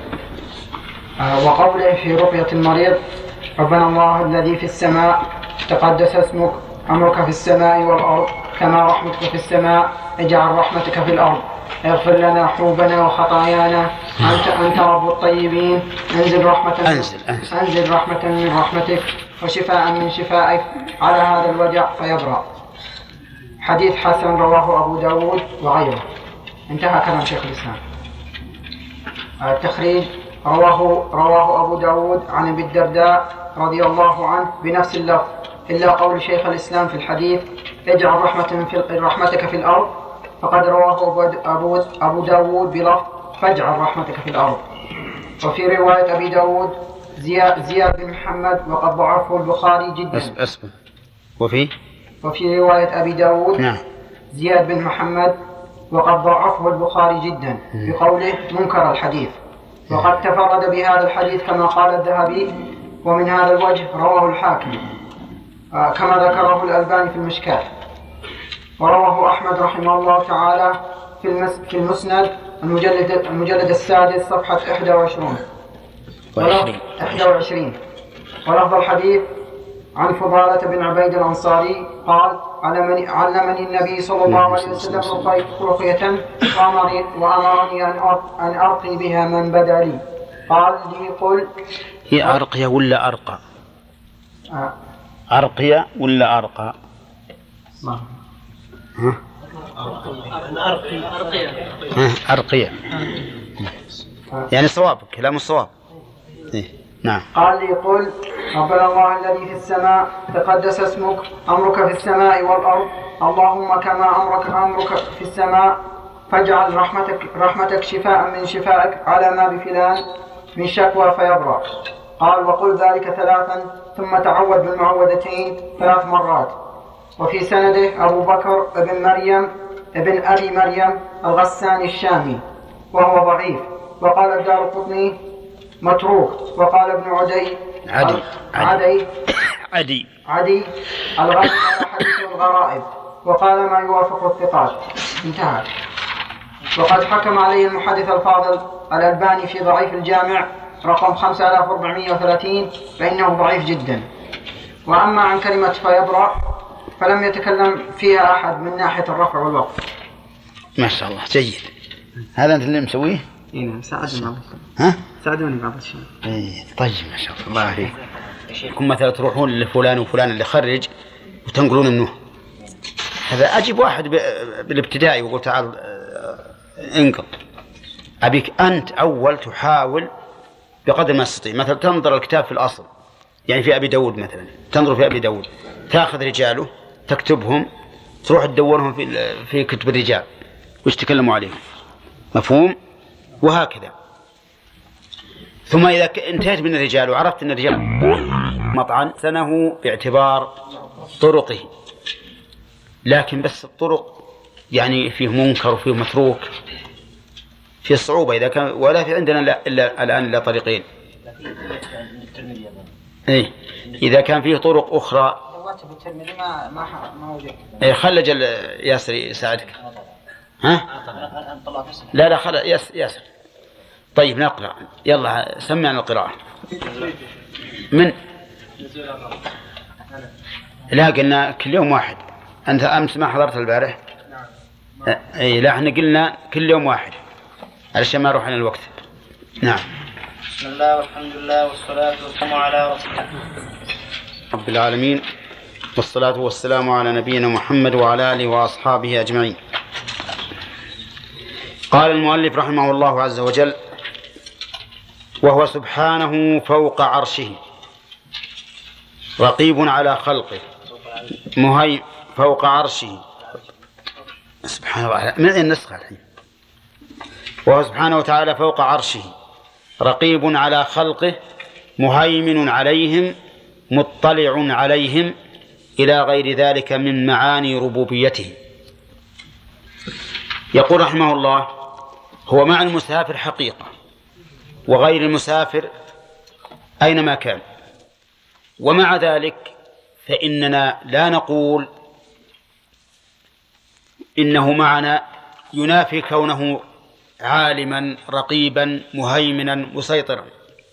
آه وقوله في رقية المريض: ربنا الله الذي في السماء تقدس اسمك، أمرك في السماء والأرض كما رحمتك في السماء، اجعل رحمتك في الأرض، اغفر لنا حوبنا وخطايانا، أنت أنت رب الطيبين، أنزل رحمة أنزل, أنزل. أنزل رحمة من رحمتك وشفاء من شفائك على هذا الوجع فيبرأ. حديث حسن رواه أبو داود وغيره. انتهى كلام شيخ الإسلام. التخريج: رواه رواه أبو داود عن أبي الدرداء رضي الله عنه بنفس اللفظ إلا قول شيخ الإسلام في الحديث: اجعل رحمة في رحمتك في الأرض، فقد رواه أبو, أبو داود بلفظ: فاجعل رحمتك في الأرض. وفي رواية أبي داود زياد, زياد بن محمد وقد ضعفه البخاري جدا. أسبب. وفي وفي رواية أبي داود نعم. زياد بن محمد وقد ضعفه البخاري جدا بقوله منكر الحديث، وقد تفرد بهذا الحديث كما قال الذهبي، ومن هذا الوجه رواه الحاكم آه كما ذكره الألباني في المشكاة. ورواه أحمد رحمه الله تعالى في, المس في المسند المجلد, المجلد السادس صفحة إحدى وعشرين إحدى وعشرين. ولفظ الحديث عن فضالة بن عبيد الأنصاري قال: علمني, علمني النبي صلى الله عليه وسلم رقية وأمرني أن أرقي بها من بدا لي. قال لي: قل. هي أرقية ولا أرقى؟ آه. أرقية ولا أرقى؟ ما ها؟ أرقية. أرقية. يعني صواب، كلام الصواب. إيه. نعم. قال لي: قل ربنا الله الذي في السماء تقدس اسمك، أمرك في السماء والأرض، اللهم كما أمرك أمرك في السماء، فاجعل رحمتك رحمتك شفاء من شفائك على ما بفلان من شكوى فيبرأ. قال: وقل ذلك ثلاثا ثم تعوذ بالمعوذتين ثلاث مرات. وفي سنده أبو بكر ابن مريم ابن أبي مريم الغساني الشامي وهو ضعيف. وقال الدارقطني متروك. وقال ابن عدي عدي عدي عدي عدي الغالب على حديث الغرائب، وقال ما يوافق الثقات. انتهى. وقد حكم عليه المحدث الفاضل الألباني في ضعيف الجامع رقم خمسة آلاف وأربعمائة وثلاثين فإنه ضعيف جدا. وأما عن كلمة فيبرأ فلم يتكلم فيها أحد من ناحية الرفع والوقف. ما شاء الله جيد. هذا أنت اللي مسويه؟ إيه نعم. ساعدنا. ها؟ ساعدوني بعض الشيء. إيه طيب ما شاء الله. الله عليك. كم مثلا تروحون لفلان وفلان اللي خرج وتنقلون منه، هذا أجيب واحد بالابتدائي وقول تعال انقل. أبيك أنت أول تحاول بقدر ما تستطيع، مثلا تنظر الكتاب في الأصل، يعني في أبي داود مثلا تنظر في أبي داود، تأخذ رجاله تكتبهم، تروح تدورهم في في كتب الرجال وش تكلموا عليهم، مفهوم؟ وهكذا. ثم إذا انتهيت من الرجال وعرفت أن الرجال مطعن سنه باعتبار طرقه، لكن بس الطرق يعني فيه منكر وفيه متروك، في صعوبة إذا كان، ولا في عندنا إلا الآن إلا طريقين. إيه إذا كان فيه طرق أخرى ما ما ما وجد. إيه خلج ياسر يساعدك. ها؟ لا لا خل ياس ياسر طيب نقرأ، يلا سمعنا القراءة. من لا قلنا كل يوم واحد. أنت أمس ما حضرت البارح؟ أي لا، احنا قلنا كل يوم واحد علشان ما روح عن الوقت. نعم. بسم الله والحمد لله والصلاة والسلام على رسول الله رب العالمين، والصلاة والسلام على نبينا محمد وعلى آله وأصحابه أجمعين. قال المؤلف رحمه الله عز وجل: وهو سبحانه فوق عرشه رقيب على خلقه مهيمن فوق عرشه. سبحان الله، من أين نسخة الحين؟ وهو سبحانه وتعالى فوق عرشه رقيب على خلقه مهيمن عليهم مطلع عليهم إلى غير ذلك من معاني ربوبيته. يقول رحمه الله: هو مع المسافر حقيقة، وغير المسافر أينما كان، ومع ذلك فإننا لا نقول إنه معنا ينافي كونه عالما رقيبا مهيمنا مسيطرا.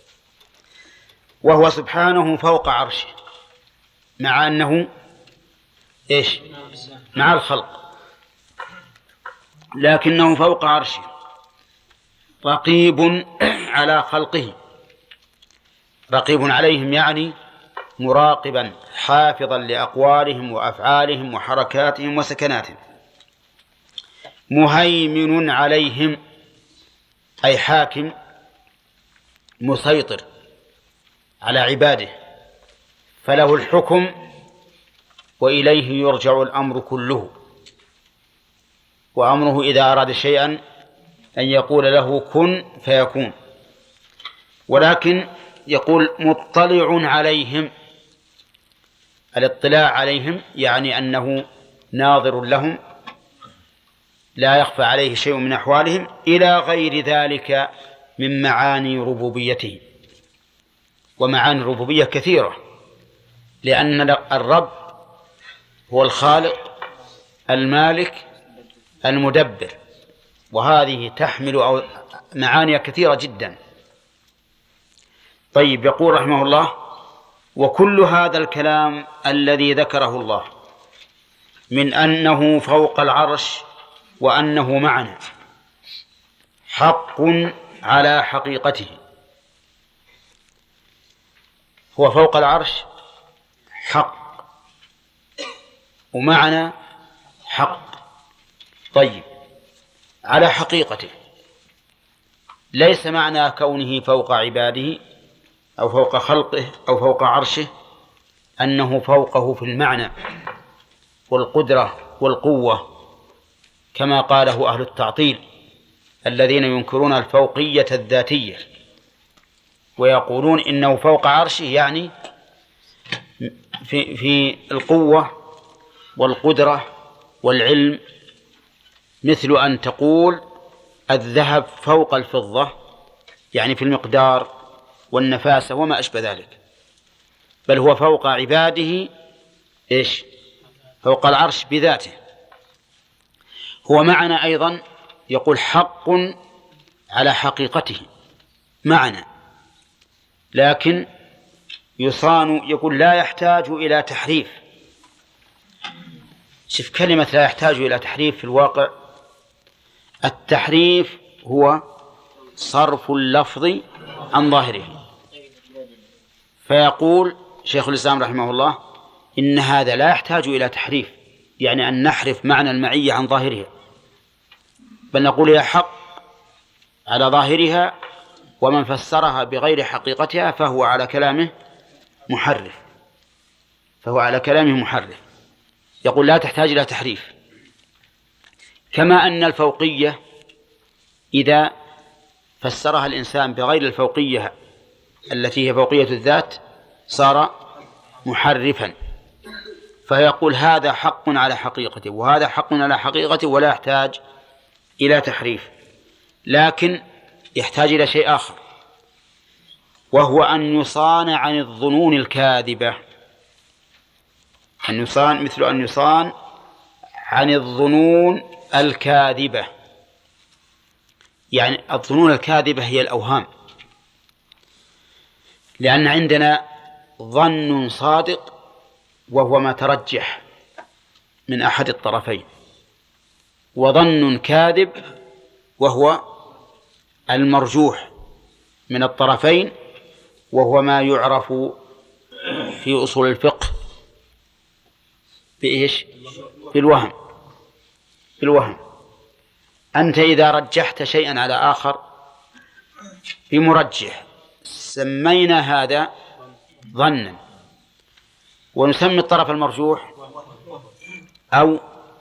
وهو سبحانه فوق عرشه، مع أنه إيش؟ مع الخلق، لكنه فوق عرشه رقيب على خلقه. رقيب عليهم يعني مراقبا حافظا لأقوالهم وأفعالهم وحركاتهم وسكناتهم. مهيمن عليهم أي حاكم مسيطر على عباده، فله الحكم وإليه يرجع الأمر كله. وأمره إذا أراد شيئا أن يقول له كن فيكون. ولكن يقول مطلع عليهم. الاطلاع عليهم يعني أنه ناظر لهم لا يخفى عليه شيء من أحوالهم، إلى غير ذلك من معاني ربوبيته. ومعاني الربوبية كثيرة، لأن الرب هو الخالق المالك المدبر، وهذه تحمل معاني كثيرة جدا. طيب، يقول رحمه الله: وكل هذا الكلام الذي ذكره الله من أنه فوق العرش وأنه معنا حق على حقيقته. هو فوق العرش حق، ومعنا حق. طيب، على حقيقته، ليس معنى كونه فوق عباده أو فوق خلقه أو فوق عرشه أنه فوقه في المعنى والقدرة والقوة كما قاله أهل التعطيل الذين ينكرون الفوقية الذاتية، ويقولون إنه فوق عرشه يعني في, في القوة والقدرة والعلم، مثل أن تقول الذهب فوق الفضة، يعني في المقدار والنفاسة وما أشبه ذلك. بل هو فوق عباده إيش؟ فوق العرش بذاته. هو معنا أيضا، يقول حق على حقيقته معنا، لكن يصان، يقول لا يحتاج إلى تحريف. شوف كلمة لا يحتاج إلى تحريف، في الواقع التحريف هو صرف اللفظ عن ظاهره. فيقول شيخ الإسلام رحمه الله إن هذا لا يحتاج إلى تحريف، يعني أن نحرف معنى المعية عن ظاهرها، بل نقول هي حق على ظاهرها، ومن فسرها بغير حقيقتها فهو على كلامه محرف فهو على كلامه محرف. يقول لا تحتاج إلى تحريف. كما أن الفوقية إذا فسرها الإنسان بغير الفوقية التي هي فوقية الذات صار محرفا. فيقول هذا حق على حقيقته وهذا حق على حقيقته ولا يحتاج إلى تحريف، لكن يحتاج إلى شيء آخر، وهو أن يصان عن الظنون الكاذبة. أن يصان مثل أن يصان عن الظنون الكاذبة. يعني الظنون الكاذبة هي الأوهام، لأن عندنا ظن صادق وهو ما ترجح من أحد الطرفين، وظن كاذب وهو المرجوح من الطرفين، وهو ما يعرف في أصول الفقه بإيش؟ بالوهم. بالوهم. أنت إذا رجحت شيئا على آخر بمرجح سمينا هذا ظنا، ونسمي الطرف المرجوح أو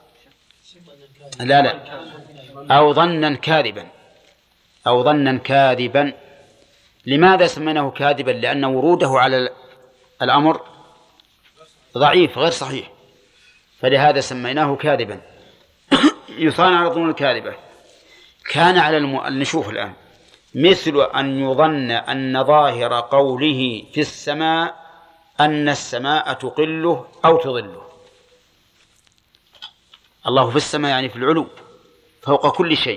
لا لا أو ظنا كاذبا أو ظنا كاذبا. لماذا سميناه كاذبا؟ لأن وروده على الأمر ضعيف غير صحيح، فلهذا سميناه كاذبا. يصان على الظنون الكاذبة. كان على الم... نشوف الآن مثل أن يظن أن ظاهر قوله في السماء أن السماء تقله أو تظله. الله في السماء يعني في العلو فوق كل شيء.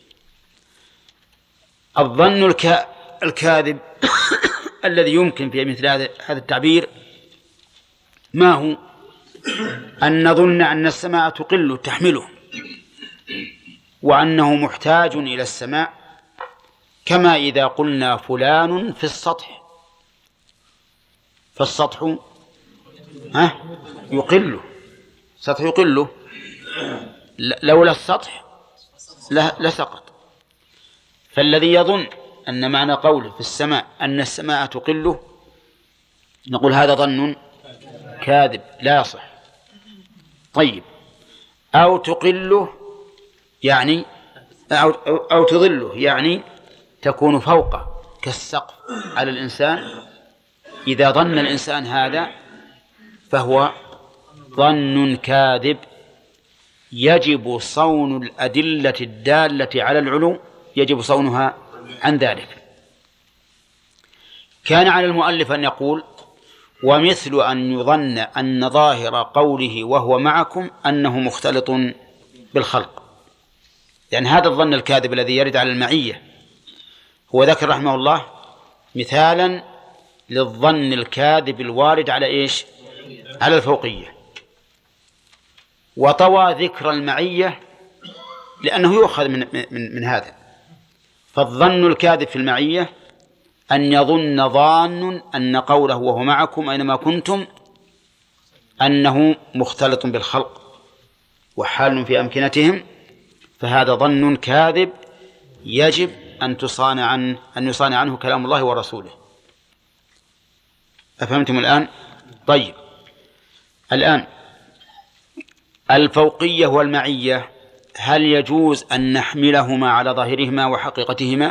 الظن الك... الكاذب الذي يمكن في مثل هذا التعبير ما هو؟ أن نظن أن السماء تقله تحمله، وأنه محتاج إلى السماء، كما إذا قلنا فلان في السطح، فالسطح ها يقله، السطح يقله، لولا السطح لسقط. فالذي يظن أن معنى قوله في السماء أن السماء تقله نقول هذا ظن كاذب لا يصح. طيب، أو تقله يعني أو, أو تظله يعني تكون فوقه كالسقف على الإنسان. إذا ظن الإنسان هذا فهو ظن كاذب، يجب صون الأدلة الدالة على العلو، يجب صونها عن ذلك. كان على المؤلف أن يقول ومثل أن يظن أن ظاهر قوله وهو معكم أنه مختلط بالخلق، يعني هذا الظن الكاذب الذي يرد على المعية. هو ذكر رحمه الله مثالا للظن الكاذب الوارد على إيش؟ على الفوقية، وطوى ذكر المعية لأنه يؤخذ من, من, من هذا. فالظن الكاذب في المعية أن يظن ظان أن قوله وهو معكم أينما كنتم أنه مختلط بالخلق وحال في أمكنتهم، فهذا ظن كاذب يجب أن تصان عنه أن يصان عنه كلام الله ورسوله. أفهمتم الآن؟ طيب، الآن الفوقية والمعية هل يجوز أن نحملهما على ظاهرهما وحقيقتهما؟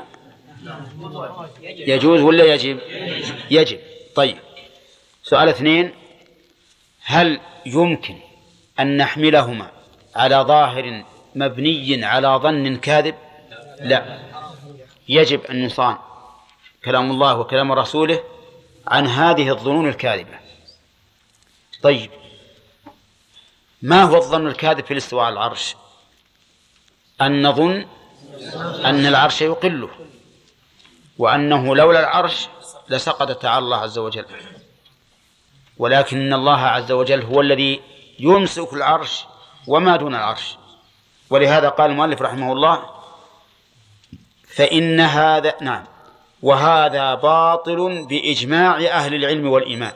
يجوز ولا يجب؟ يجب. طيب، سؤال اثنين، هل يمكن أن نحملهما على ظاهر مبني على ظن كاذب؟ لا، يجب أن يصان كلام الله وكلام رسوله عن هذه الظنون الكاذبة. طيب، ما هو الظن الكاذب في الاستواء على العرش؟ أن نظن أن العرش يقله، وأنه لولا العرش لسقط تعالى الله عز وجل، ولكن الله عز وجل هو الذي يمسك العرش وما دون العرش. ولهذا قال المؤلف رحمه الله فإن هذا نعم وهذا باطل بإجماع أهل العلم والإيمان.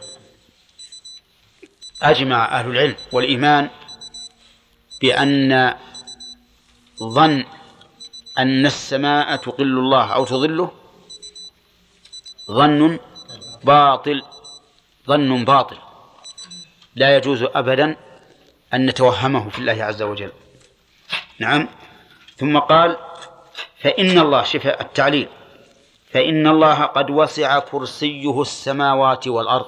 أجمع أهل العلم والإيمان بأن ظن أن السماء تقل الله أو تظله ظن باطل، ظن باطل لا يجوز أبدا أن نتوهمه في الله عز وجل. نعم. ثم قال فإن الله، شفاء التعليل، فإن الله قد وسع كرسيه السماوات والأرض.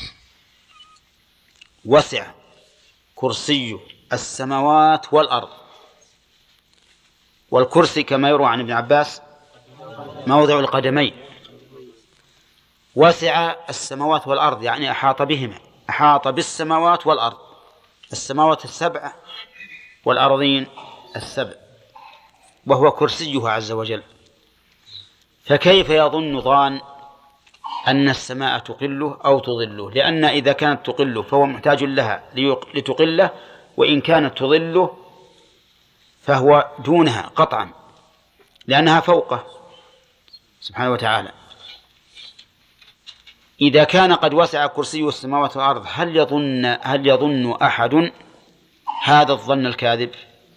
وسع كرسيه السماوات والأرض. والكرسي كما يروى عن ابن عباس موضع القدمين. وسع السماوات والأرض يعني أحاط بهما، أحاط بالسماوات والأرض، السماوات السبع والأرضين السبع، وهو كرسيه عز وجل. فكيف يظن ظان أن السماء تقله أو تظله؟ لأن إذا كانت تقله فهو محتاج لها لتقله، وإن كانت تظله فهو دونها قطعا لأنها فوقه سبحانه وتعالى. إذا كان قد وسع كرسيه السماوات والأرض هل يظن هل يظن أحد هذا الظن الكاذب؟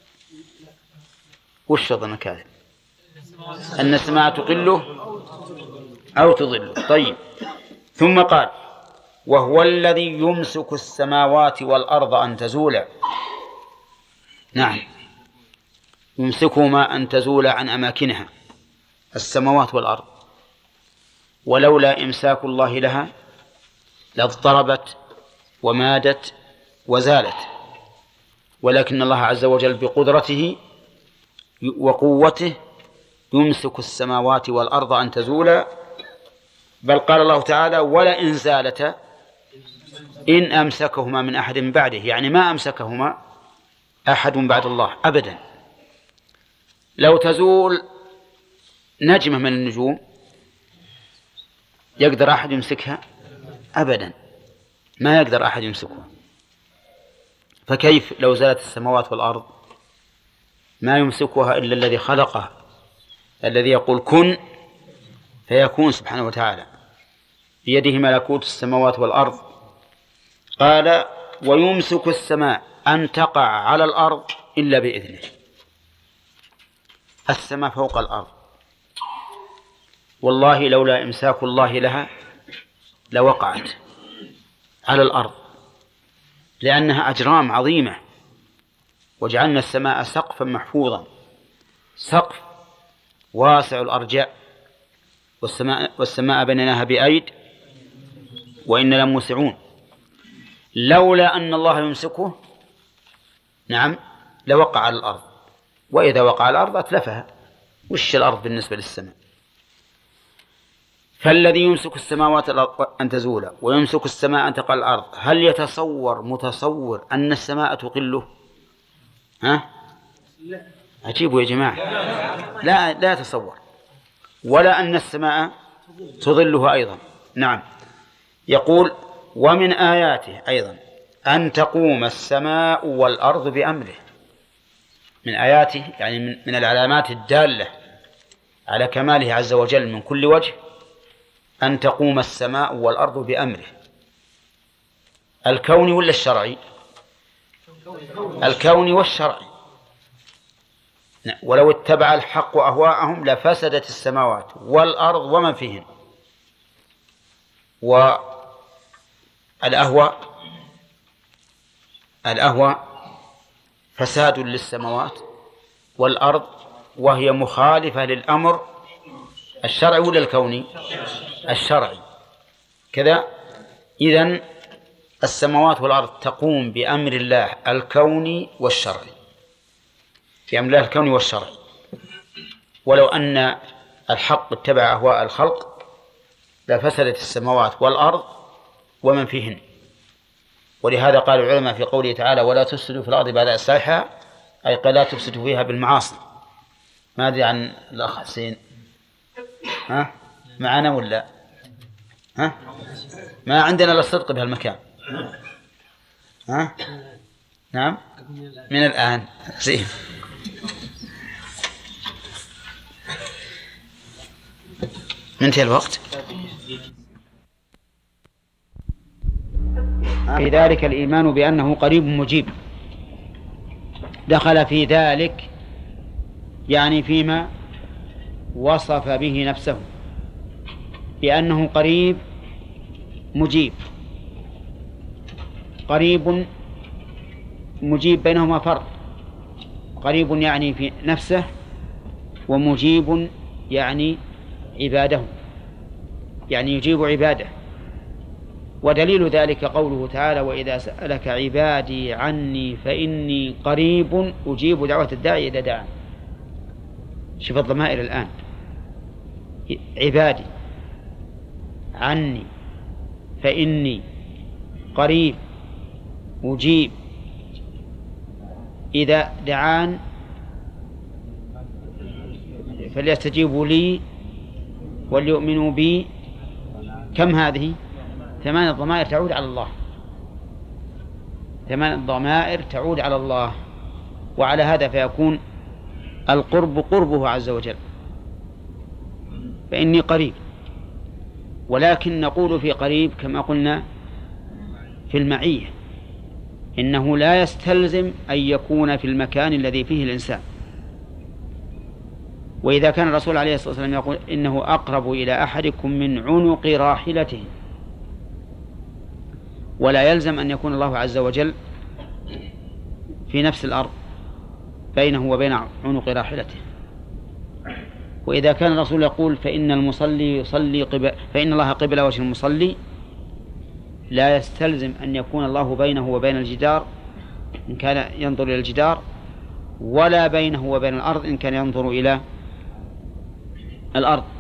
وش الظن الكاذب؟ أن السماء تقله أو تظله. طيب، ثم قال: وهو الذي يمسك السماوات والأرض أن تزولا. نعم، يمسكهما أن تزولا عن أماكنها السماوات والأرض، ولولا إمساك الله لها لاضطربت ومادت وزالت، ولكن الله عز وجل بقدرته وقوته يمسك السماوات والأرض أن تزولا. بل قال الله تعالى: ولئن زالتا إن أمسكهما من أحد بعده، يعني ما أمسكهما أحد بعد الله أبدا. لو تزول نجمة من النجوم يقدر أحد يمسكها؟ أبدا، ما يقدر أحد يمسكها. فكيف لو زالت السماوات والأرض؟ ما يمسكها إلا الذي خلقها، الذي يقول كن فيكون سبحانه وتعالى، بيده ملكوت السماوات والأرض. قال: ويمسك السماء أن تقع على الأرض إلا بإذنه. السماء فوق الأرض، والله لولا إمساك الله لها لوقعت على الأرض، لأنها أجرام عظيمة. وجعلنا السماء سقفا محفوظا، سقف واسع الأرجاء، والسماء, والسماء بنيناها بأيد وإن لموسعون. لولا أن الله يمسكه نعم لوقع على الأرض، وإذا وقع على الأرض أتلفها. وش الأرض بالنسبة للسماء؟ فالذي يمسك السماوات أن تزولا ويمسك السماء أن تقع على الأرض، هل يتصور متصور أن السماء تقله؟ ها؟ عجيبوا يا جماعة، لا لا يتصور، ولا أن السماء تظلها أيضا. نعم، يقول: ومن آياته أيضا أن تقوم السماء والأرض بأمره. من آياته يعني من العلامات الدالة على كماله عز وجل من كل وجه أن تقوم السماء والأرض بأمره. الكوني ولا الشرعي؟ الكوني والشرعي. ولو اتبع الحق أهواءهم لفسدت السماوات والأرض ومن فيهن. والأهواء الأهواء فساد للسماوات والأرض، وهي مخالفة للأمر الشرعي ولا الكوني؟ الشرعي. كذا إذن السماوات والأرض تقوم بأمر الله الكوني والشرعي، بأمر الله الكوني والشرعي. ولو أن الحق اتبع أهواء الخلق لفسدت السماوات والأرض ومن فيهن. ولهذا قال العلماء في قوله تعالى: ولا تفسدوا في الأرض بعد إصلاحها، أي قال لا تفسدوا فيها بالمعاصي. ما أدري عن الأخ حسين، ها معنا ولا ها؟ ما عندنا إلا الصدق بهالمكان. ها؟ نعم، من الآن. زين. منتهي الوقت. في ذلك الإيمان بأنه قريب مجيب، دخل في ذلك يعني فيما وصف به نفسه بأنه قريب مجيب. قريب مجيب بينهما فرق. قريب يعني في نفسه، ومجيب يعني عباده، يعني يجيب عباده. ودليل ذلك قوله تعالى: وإذا سألك عبادي عني فإني قريب أجيب دعوة الداعي إذا دعان. شوف الضمائر الآن: عبادي عني فإني قريب أجيب إذا دعان فليستجيبوا لي وليؤمنوا بي. كم هذه؟ ثمان ضمائر تعود على الله، ثمان ضمائر تعود على الله. وعلى هذا فيكون القرب قربه عز وجل، فإني قريب. ولكن نقول في قريب كما قلنا في المعية، إنه لا يستلزم أن يكون في المكان الذي فيه الإنسان. وإذا كان الرسول عليه الصلاة والسلام يقول إنه أقرب إلى أحدكم من عنق راحلته، ولا يلزم أن يكون الله عز وجل في نفس الأرض بينه وبين عنق راحلته. وإذا كان الرسول يقول فإن المصلي يصلي قبل فإن الله قبل وجه المصلي، لا يستلزم أن يكون الله بينه وبين الجدار إن كان ينظر إلى الجدار، ولا بينه وبين الأرض إن كان ينظر إلى الأرض.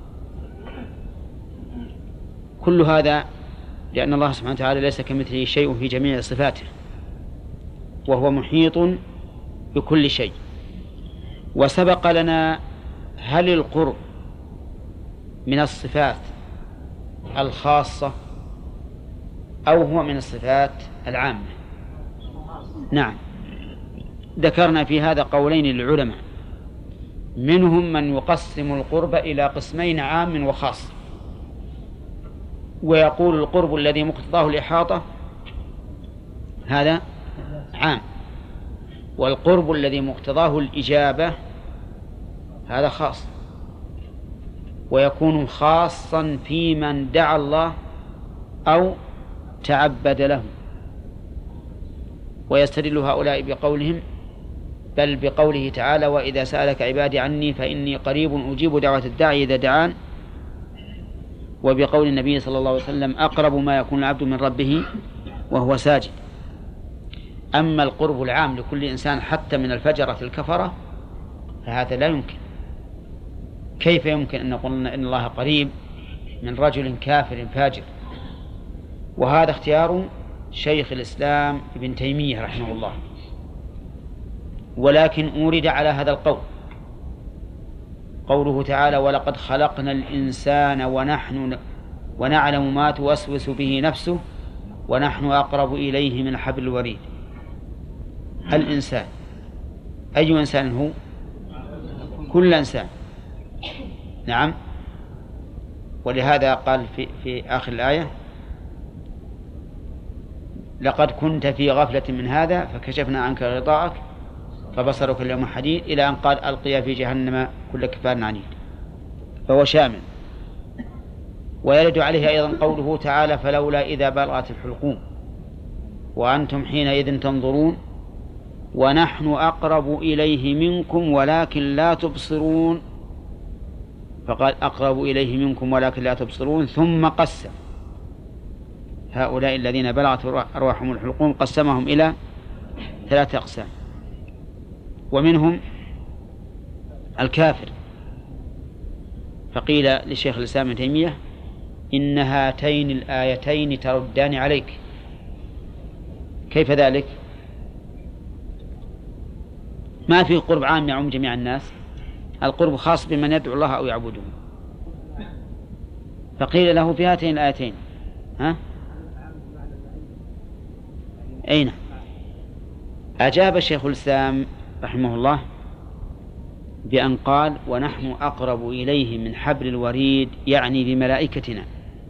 كل هذا لأن الله سبحانه وتعالى ليس كمثله شيء في جميع صفاته، وهو محيط بكل شيء. وسبق لنا هل القرب من الصفات الخاصة أو هو من الصفات العامة؟ نعم، ذكرنا في هذا قولين للعلماء، منهم من يقسم القرب إلى قسمين عام وخاص، ويقول القرب الذي مقتضاه الإحاطة هذا عام، والقرب الذي مقتضاه الإجابة هذا خاص، ويكون خاصا في من دعا الله أو تعبد له. ويستدل هؤلاء بقولهم بل بقوله تعالى وإذا سألك عبادي عني فإني قريب أجيب دعوة الداعي إذا دعان، وبقول النبي صلى الله عليه وسلم أقرب ما يكون العبد من ربه وهو ساجد. أما القرب العام لكل إنسان حتى من الفجرة الكفرة فهذا لا يمكن. كيف يمكن أن نقول إن الله قريب من رجل كافر فاجر؟ وهذا اختيار شيخ الإسلام ابن تيمية رحمه الله، ولكن أورد على هذا القول قوله تعالى ولقد خلقنا الإنسان ونحن ونعلم ما توسوس به نفسه ونحن أقرب إليه من حبل الوريد. الإنسان أي إنسان هو؟ كل إنسان. نعم، ولهذا قال في, في آخر الآية لقد كنت في غفلة من هذا فكشفنا عنك غطاءك فبصرك اليوم حديد، إلى أن قال ألقيا في جهنم كل كفار عنيد، فهو شامل. ويرد عليه أيضا قوله تعالى فلولا إذا بلغت الحلقوم وأنتم حينئذ تنظرون ونحن أقرب إليه منكم ولكن لا تبصرون، فقال أقرب إليه منكم ولكن لا تبصرون، ثم قسم هؤلاء الذين بلغت أرواحهم الحلقوم قسمهم إلى ثلاثة أقسام، ومنهم الكافر. فقيل لشيخ الإسلام ابن تيمية إن هاتين الآيتين تردان عليك. كيف ذلك؟ ما في قرب عام يعم جميع الناس، القرب خاص بمن يدعو الله أو يعبده. فقيل له في هاتين الآيتين ها؟ أين؟ أجاب الشيخ الإسلام رحمه الله بأن قال ونحن أقرب إليه من حبل الوريد، يعني بملائكتنا،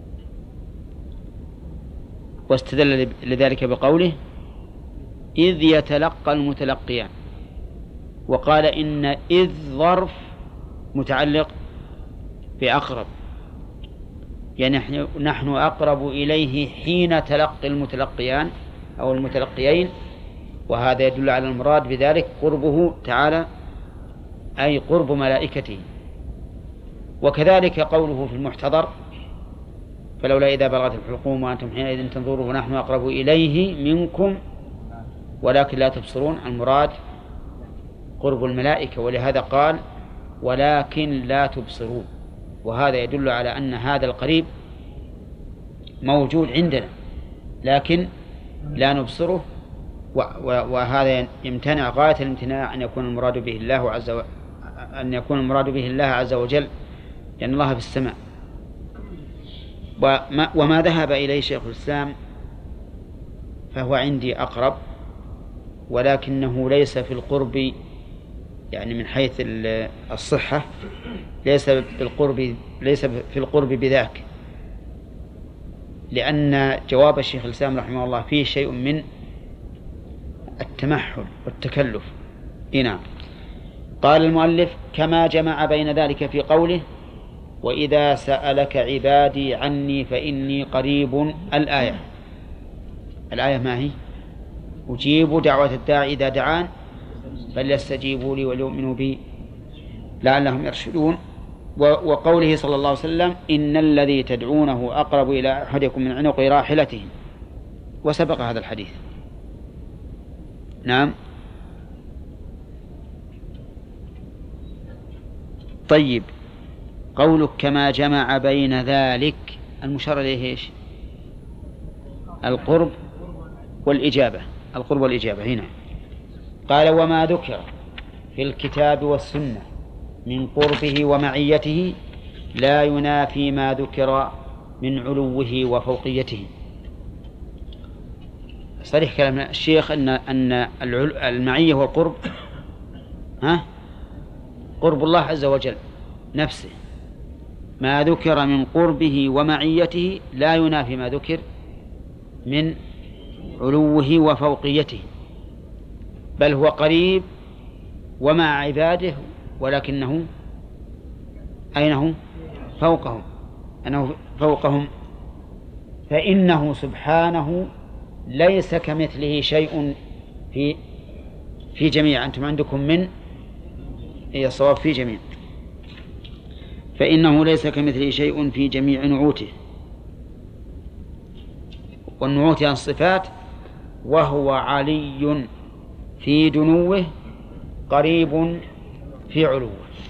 واستدل لذلك بقوله إذ يتلقى المتلقيان، وقال إن إذ ظرف متعلق بأقرب، يعني نحن أقرب إليه حين تلقي المتلقيان أو المتلقيين، وهذا يدل على المراد بذلك قربه تعالى أي قرب ملائكته. وكذلك قوله في المحتضر فلولا إذا بلغت الحلقوم وأنتم حينئذ تنظرون ونحن أقرب إليه منكم ولكن لا تبصرون، المراد قرب الملائكة، ولهذا قال ولكن لا تبصرون، وهذا يدل على أن هذا القريب موجود عندنا لكن لا نبصره، وهذا يمتنع غاية الامتناع أن يكون المراد به الله عز و... أن يكون المراد به الله عز وجل لأن الله في السماء. وما, وما ذهب إليه شيخ الإسلام فهو عندي أقرب، ولكنه ليس في القرب، يعني من حيث الصحة ليس بالقرب ليس في القرب بذاك، لأن جواب الشيخ الإسلام رحمه الله فيه شيء من التمحل والتكلف. نعم. قال المؤلف: كما جمع بين ذلك في قوله: وإذا سألك عبادي عني فإني قريب. الآية الآية ما هي؟ أجيب دعوة الداعي إذا دعان فليستجيبوا لي وليؤمنوا بي لعلهم يرشدون. وقوله صلى الله عليه وسلم: إن الذي تدعونه أقرب إلى أحدكم من عنق راحلته. وسبق هذا الحديث. نعم. طيب، قولك كما جمع بين ذلك، المشار إليه إيش؟ القرب والإجابة. القرب والإجابة هنا. قال: وما ذكر في الكتاب والسنة من قربه ومعيته لا ينافي ما ذكر من علوه وفوقيته. صريح كلام الشيخ أن أن المعية والقرب ها قرب الله عز وجل نفسه. ما ذكر من قربه ومعيته لا ينافي ما ذكر من علوه وفوقيته، بل هو قريب ومع عباده، ولكنه أينه فوقهم أنه فوقهم فإنه سبحانه ليس كمثله شيء في في جميع. أنتم عندكم من هي الصواب في جميع. فإنه ليس كمثله شيء في جميع نعوته، والنعوت عن الصفات، وهو علي في دنوه قريب في علوه.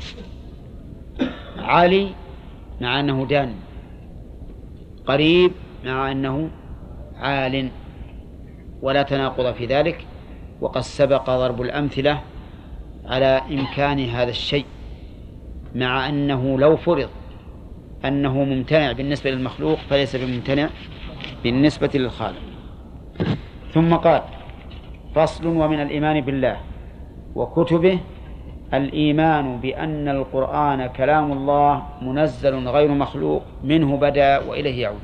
علي مع أنه دان، قريب مع أنه عال، ولا تناقض في ذلك. وقد سبق ضرب الأمثلة على إمكان هذا الشيء، مع أنه لو فرض أنه ممتنع بالنسبة للمخلوق فليس بممتنع بالنسبة للخالق. ثم قال: فصل: ومن الإيمان بالله وكتبه الإيمان بأن القرآن كلام الله منزل غير مخلوق، منه بدأ وإليه يعود.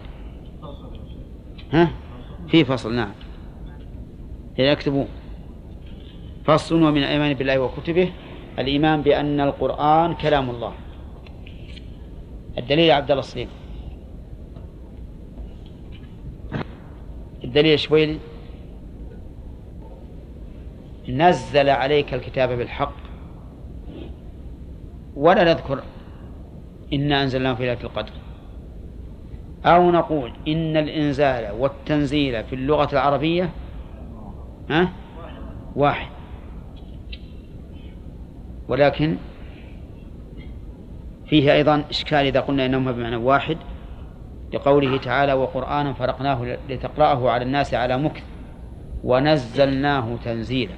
ها في فصل. نعم، يكتبوا فصل: ومن الإيمان بالله وكتبه الإيمان بأن القرآن كلام الله. الدليل عبد الله الصيب. الدليل شويلي: نزل عليك الكتاب بالحق، ولا نذكر إنا أنزلناه في ليلة القدر، أو نقول إن الإنزال والتنزيل في اللغة العربية ها واحد، ولكن فيه أيضا إشكال إذا قلنا إنهما بمعنى واحد، لقوله تعالى: وقرآنا فرقناه لتقرأه على الناس على مكث ونزلناه تنزيلا.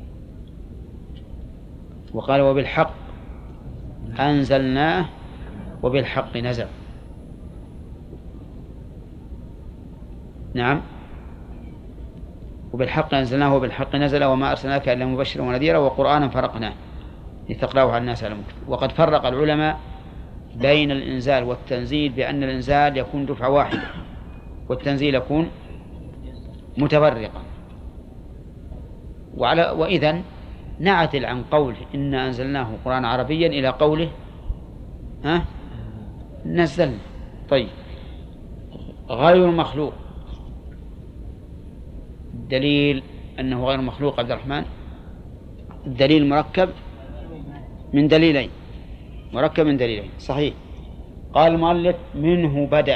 وقال: وبالحق أنزلناه وبالحق نزل. نعم، وبالحق أنزلناه وبالحق نزل وما أرسلناك إلا مبشرا ونذيرا وقرآنا فرقناه لتقرأه على الناس على مكث. وقد فرق العلماء بين الإنزال والتنزيل بأن الإنزال يكون دفعة واحدة والتنزيل يكون متفرقا. وعلى وإذن نعدل عن قوله إنا أنزلناه قرآن عربيا إلى قوله ها نزلنا. طيب، غير مخلوق، دليل أنه غير مخلوق عبد الرحمن. الدليل مركب من دليلين، مركب من دليلين صحيح. قال المؤلف: منه بدأ.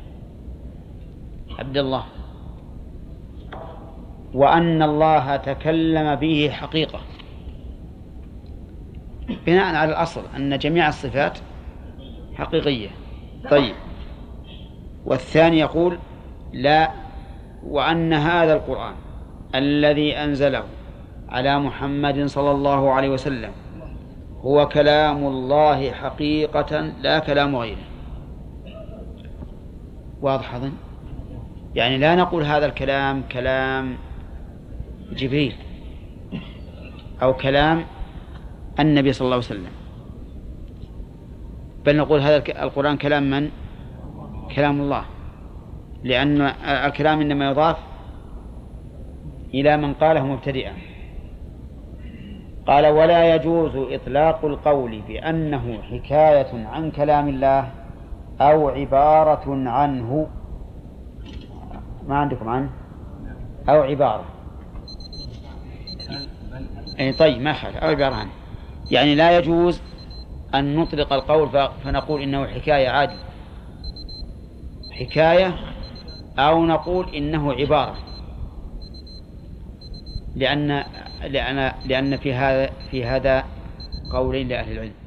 عبد الله: وأن الله تكلم به حقيقة، بناء على الأصل أن جميع الصفات حقيقية. طيب، والثاني يقول: لا، وأن هذا القرآن الذي أنزله على محمد صلى الله عليه وسلم هو كلام الله حقيقة لا كلام غيره. واضح أظن؟ يعني لا نقول هذا الكلام كلام جبريل أو كلام النبي صلى الله عليه وسلم، بل نقول هذا القرآن كلام من؟ كلام الله، لأن الكلام إنما يضاف إلى من قاله مبتدئا. قال ولا يجوز إطلاق القول بأنه حكاية عن كلام الله أو عبارة عنه. ما عندكم عنه؟ أو عبارة. أي طيب ما خالف، أو عبارة عنه، يعني لا يجوز أن نطلق القول فنقول إنه حكاية عادي حكاية، أو نقول إنه عبارة، لأن لأن لأن في هذا في هذا قولين لأهل العلم.